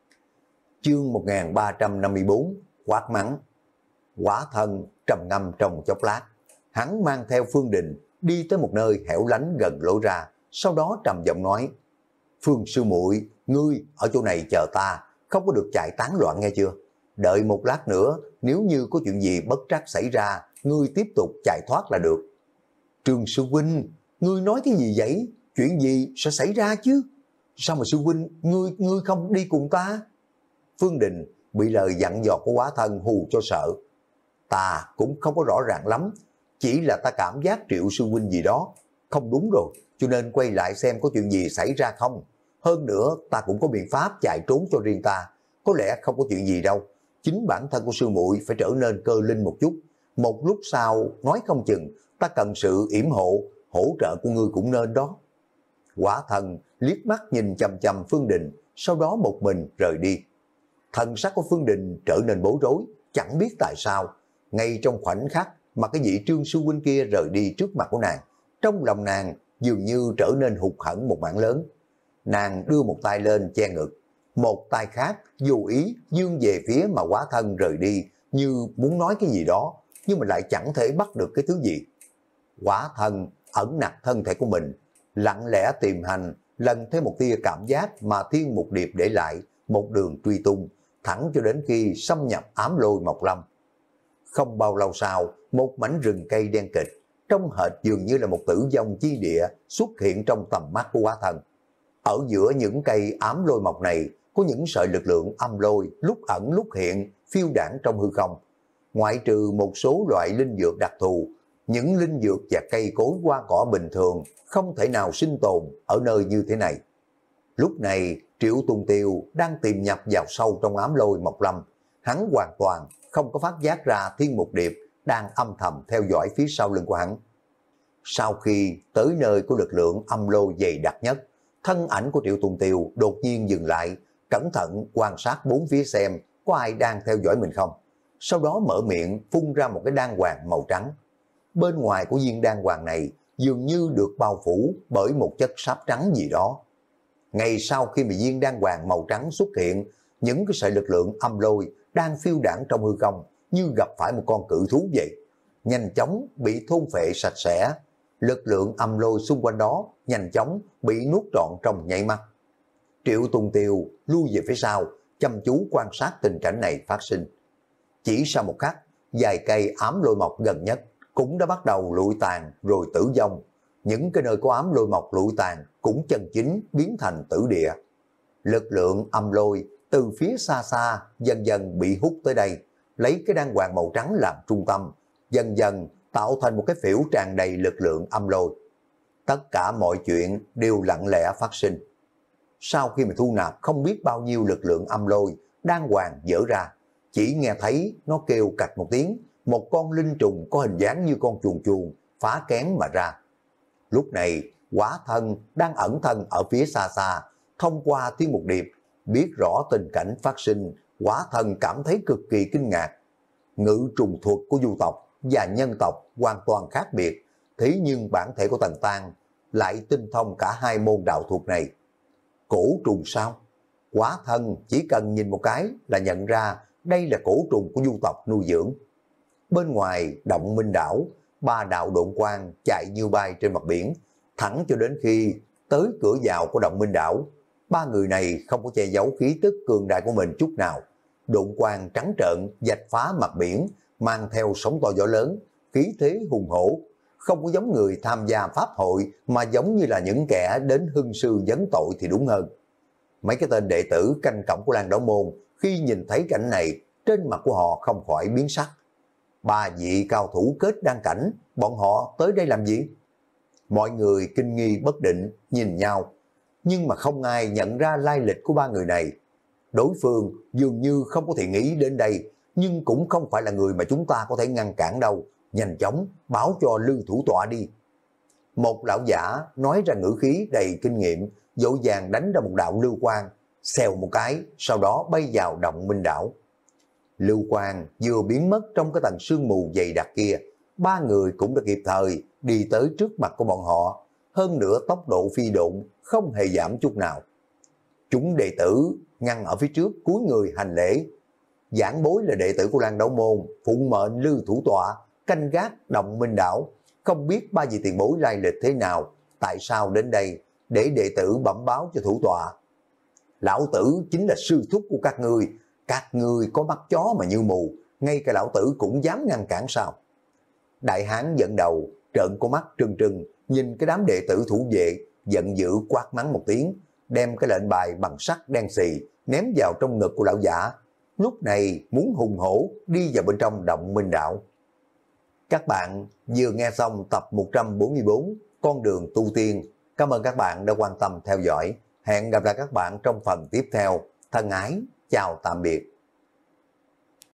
Chương một nghìn ba trăm năm mươi bốn, quát mắng. Quá Thân trầm ngâm trong chốc lát, hắn mang theo Phương Đình đi tới một nơi hẻo lánh gần lối ra, sau đó trầm giọng nói: Phương sư muội, ngươi ở chỗ này chờ ta, không có được chạy tán loạn nghe chưa? Đợi một lát nữa, nếu như có chuyện gì bất trắc xảy ra, ngươi tiếp tục chạy thoát là được. Trường sư huynh, ngươi nói cái gì vậy? Chuyện gì sẽ xảy ra chứ? Sao mà sư huynh, ngươi ngươi không đi cùng ta? Phương Đình bị lời dặn dò của Quá Thân hù cho sợ. Ta cũng không có rõ ràng lắm, chỉ là ta cảm giác Triệu sư huynh gì đó không đúng rồi, cho nên quay lại xem có chuyện gì xảy ra không. Hơn nữa ta cũng có biện pháp chạy trốn cho riêng ta, có lẽ không có chuyện gì đâu. Chính bản thân của sư muội phải trở nên cơ linh một chút, một lúc sau nói không chừng ta cần sự yểm hộ, hỗ trợ của ngươi cũng nên đó. Quá Thân liếc mắt nhìn chằm chằm Phương Đình, sau đó một mình rời đi. Thần sắc của Phương Đình trở nên bối rối, chẳng biết tại sao. Ngay trong khoảnh khắc mà cái vị Trương sư huynh kia rời đi trước mặt của nàng, trong lòng nàng dường như trở nên hụt hẫng một mảng lớn. Nàng đưa một tay lên che ngực, một tay khác vô ý dương về phía mà Quá Thân rời đi, như muốn nói cái gì đó, nhưng mà lại chẳng thể bắt được cái thứ gì. Quá Thân ẩn nặc thân thể của mình, lặng lẽ tìm hành, lần thêm một tia cảm giác mà Thiên Mục Điệp để lại, một đường truy tung, thẳng cho đến khi xâm nhập Ám Lôi Mộc Lâm. Không bao lâu sau, một mảnh rừng cây đen kịt, trông hệt dường như là một tử vong chi địa xuất hiện trong tầm mắt của Quá Thân. Ở giữa những cây ám lôi mộc này có những sợi lực lượng âm lôi lúc ẩn lúc hiện phiêu đãng trong hư không. Ngoại trừ một số loại linh dược đặc thù, những linh dược và cây cối hoa cỏ bình thường không thể nào sinh tồn ở nơi như thế này. Lúc này Triệu Tùng Tiêu đang tìm nhập vào sâu trong ám lôi Mộc Lâm, hắn hoàn toàn không có phát giác ra Thiên Mục Điệp đang âm thầm theo dõi phía sau lưng của hắn. Sau khi tới nơi có lực lượng âm lôi dày đặc nhất, thân ảnh của Triệu Tùng Tiêu đột nhiên dừng lại, cẩn thận quan sát bốn phía xem có ai đang theo dõi mình không. Sau đó mở miệng phun ra một cái đan hoàng màu trắng. Bên ngoài của viên đan hoàng này dường như được bao phủ bởi một chất sáp trắng gì đó. Ngay sau khi mà viên đan hoàng màu trắng xuất hiện, những cái sợi lực lượng âm lôi đang phiêu đãng trong hư không như gặp phải một con cự thú vậy, nhanh chóng bị thôn phệ sạch sẽ. Lực lượng âm lôi xung quanh đó nhanh chóng bị nuốt trọn trong nháy mắt. Triệu Tùng Tiêu lui về phía sau, chăm chú quan sát tình cảnh này phát sinh. Chỉ sau một khắc, vài cây ám lôi mộc gần nhất cũng đã bắt đầu lụi tàn rồi tử vong. Những cái nơi có ám lôi mộc lụi tàn cũng chân chính biến thành tử địa. Lực lượng âm lôi từ phía xa xa dần dần bị hút tới đây, lấy cái đan hoàng màu trắng làm trung tâm, dần dần tạo thành một cái phễu tràn đầy lực lượng âm lôi. Tất cả mọi chuyện đều lặng lẽ phát sinh. Sau khi mà thu nạp không biết bao nhiêu lực lượng âm lôi, đan hoàng dở ra, chỉ nghe thấy nó kêu cạch một tiếng, một con linh trùng có hình dáng như con chuồn chuồn phá kén mà ra. Lúc này Quá Thân đang ẩn thân ở phía xa xa, thông qua Thiên Mục Điệp biết rõ tình cảnh phát sinh. Quá Thân cảm thấy cực kỳ kinh ngạc. Ngự trùng thuật của du tộc và nhân tộc hoàn toàn khác biệt, thế nhưng bản thể của Tần Tăng lại tinh thông cả hai môn đạo thuật này. Cổ trùng sao? Quá Thân chỉ cần nhìn một cái là nhận ra đây là cổ trùng của du tộc nuôi dưỡng. Bên ngoài động Minh Đảo, ba đạo độn quang chạy như bay trên mặt biển, thẳng cho đến khi tới cửa vào của động Minh Đảo. Ba người này không có che giấu khí tức cường đại của mình chút nào. Độn quang trắng trợn vạch phá mặt biển, mang theo sóng to gió lớn, khí thế hùng hổ, không có giống người tham gia pháp hội mà giống như là những kẻ đến hưng sư vấn tội thì đúng hơn. Mấy cái tên đệ tử canh cổng của Lan Đảo Môn khi nhìn thấy cảnh này, trên mặt của họ không khỏi biến sắc. Ba vị cao thủ kết đan cảnh, bọn họ tới đây làm gì? Mọi người kinh nghi bất định nhìn nhau, nhưng mà không ai nhận ra lai lịch của ba người này. Đối phương dường như không có thể nghĩ đến đây, nhưng cũng không phải là người mà chúng ta có thể ngăn cản đâu. Nhanh chóng báo cho Lư thủ tọa đi. Một lão giả nói ra ngữ khí đầy kinh nghiệm, dội vàng đánh ra một đạo lưu quang, xèo một cái, sau đó bay vào động Minh Đảo. Lưu quang vừa biến mất trong cái tầng sương mù dày đặc kia, ba người cũng đã kịp thời đi tới trước mặt của bọn họ, hơn nữa tốc độ phi độn không hề giảm chút nào. Chúng đệ tử ngăn ở phía trước cúi người hành lễ. Giảng bối là đệ tử của Lan Đấu Môn, phụng mệnh Lư thủ tọa, canh gác động Minh Đảo, không biết ba vị tiền bối lai lịch thế nào, tại sao đến đây, để đệ tử bẩm báo cho thủ tọa. Lão tử chính là sư thúc của các ngươi, các ngươi có mắt chó mà như mù, ngay cả lão tử cũng dám ngăn cản sao? Đại hán dẫn đầu, trợn con mắt trừng trừng, nhìn cái đám đệ tử thủ vệ, giận dữ quát mắng một tiếng, đem cái lệnh bài bằng sắt đen xì ném vào trong ngực của lão giả. Lúc này muốn hùng hổ đi vào bên trong động Minh Đảo. Các bạn vừa nghe xong tập một trăm bốn mươi bốn Con đường tu tiên. Cảm ơn các bạn đã quan tâm theo dõi. Hẹn gặp lại các bạn trong phần tiếp theo. Thân ái, chào tạm biệt.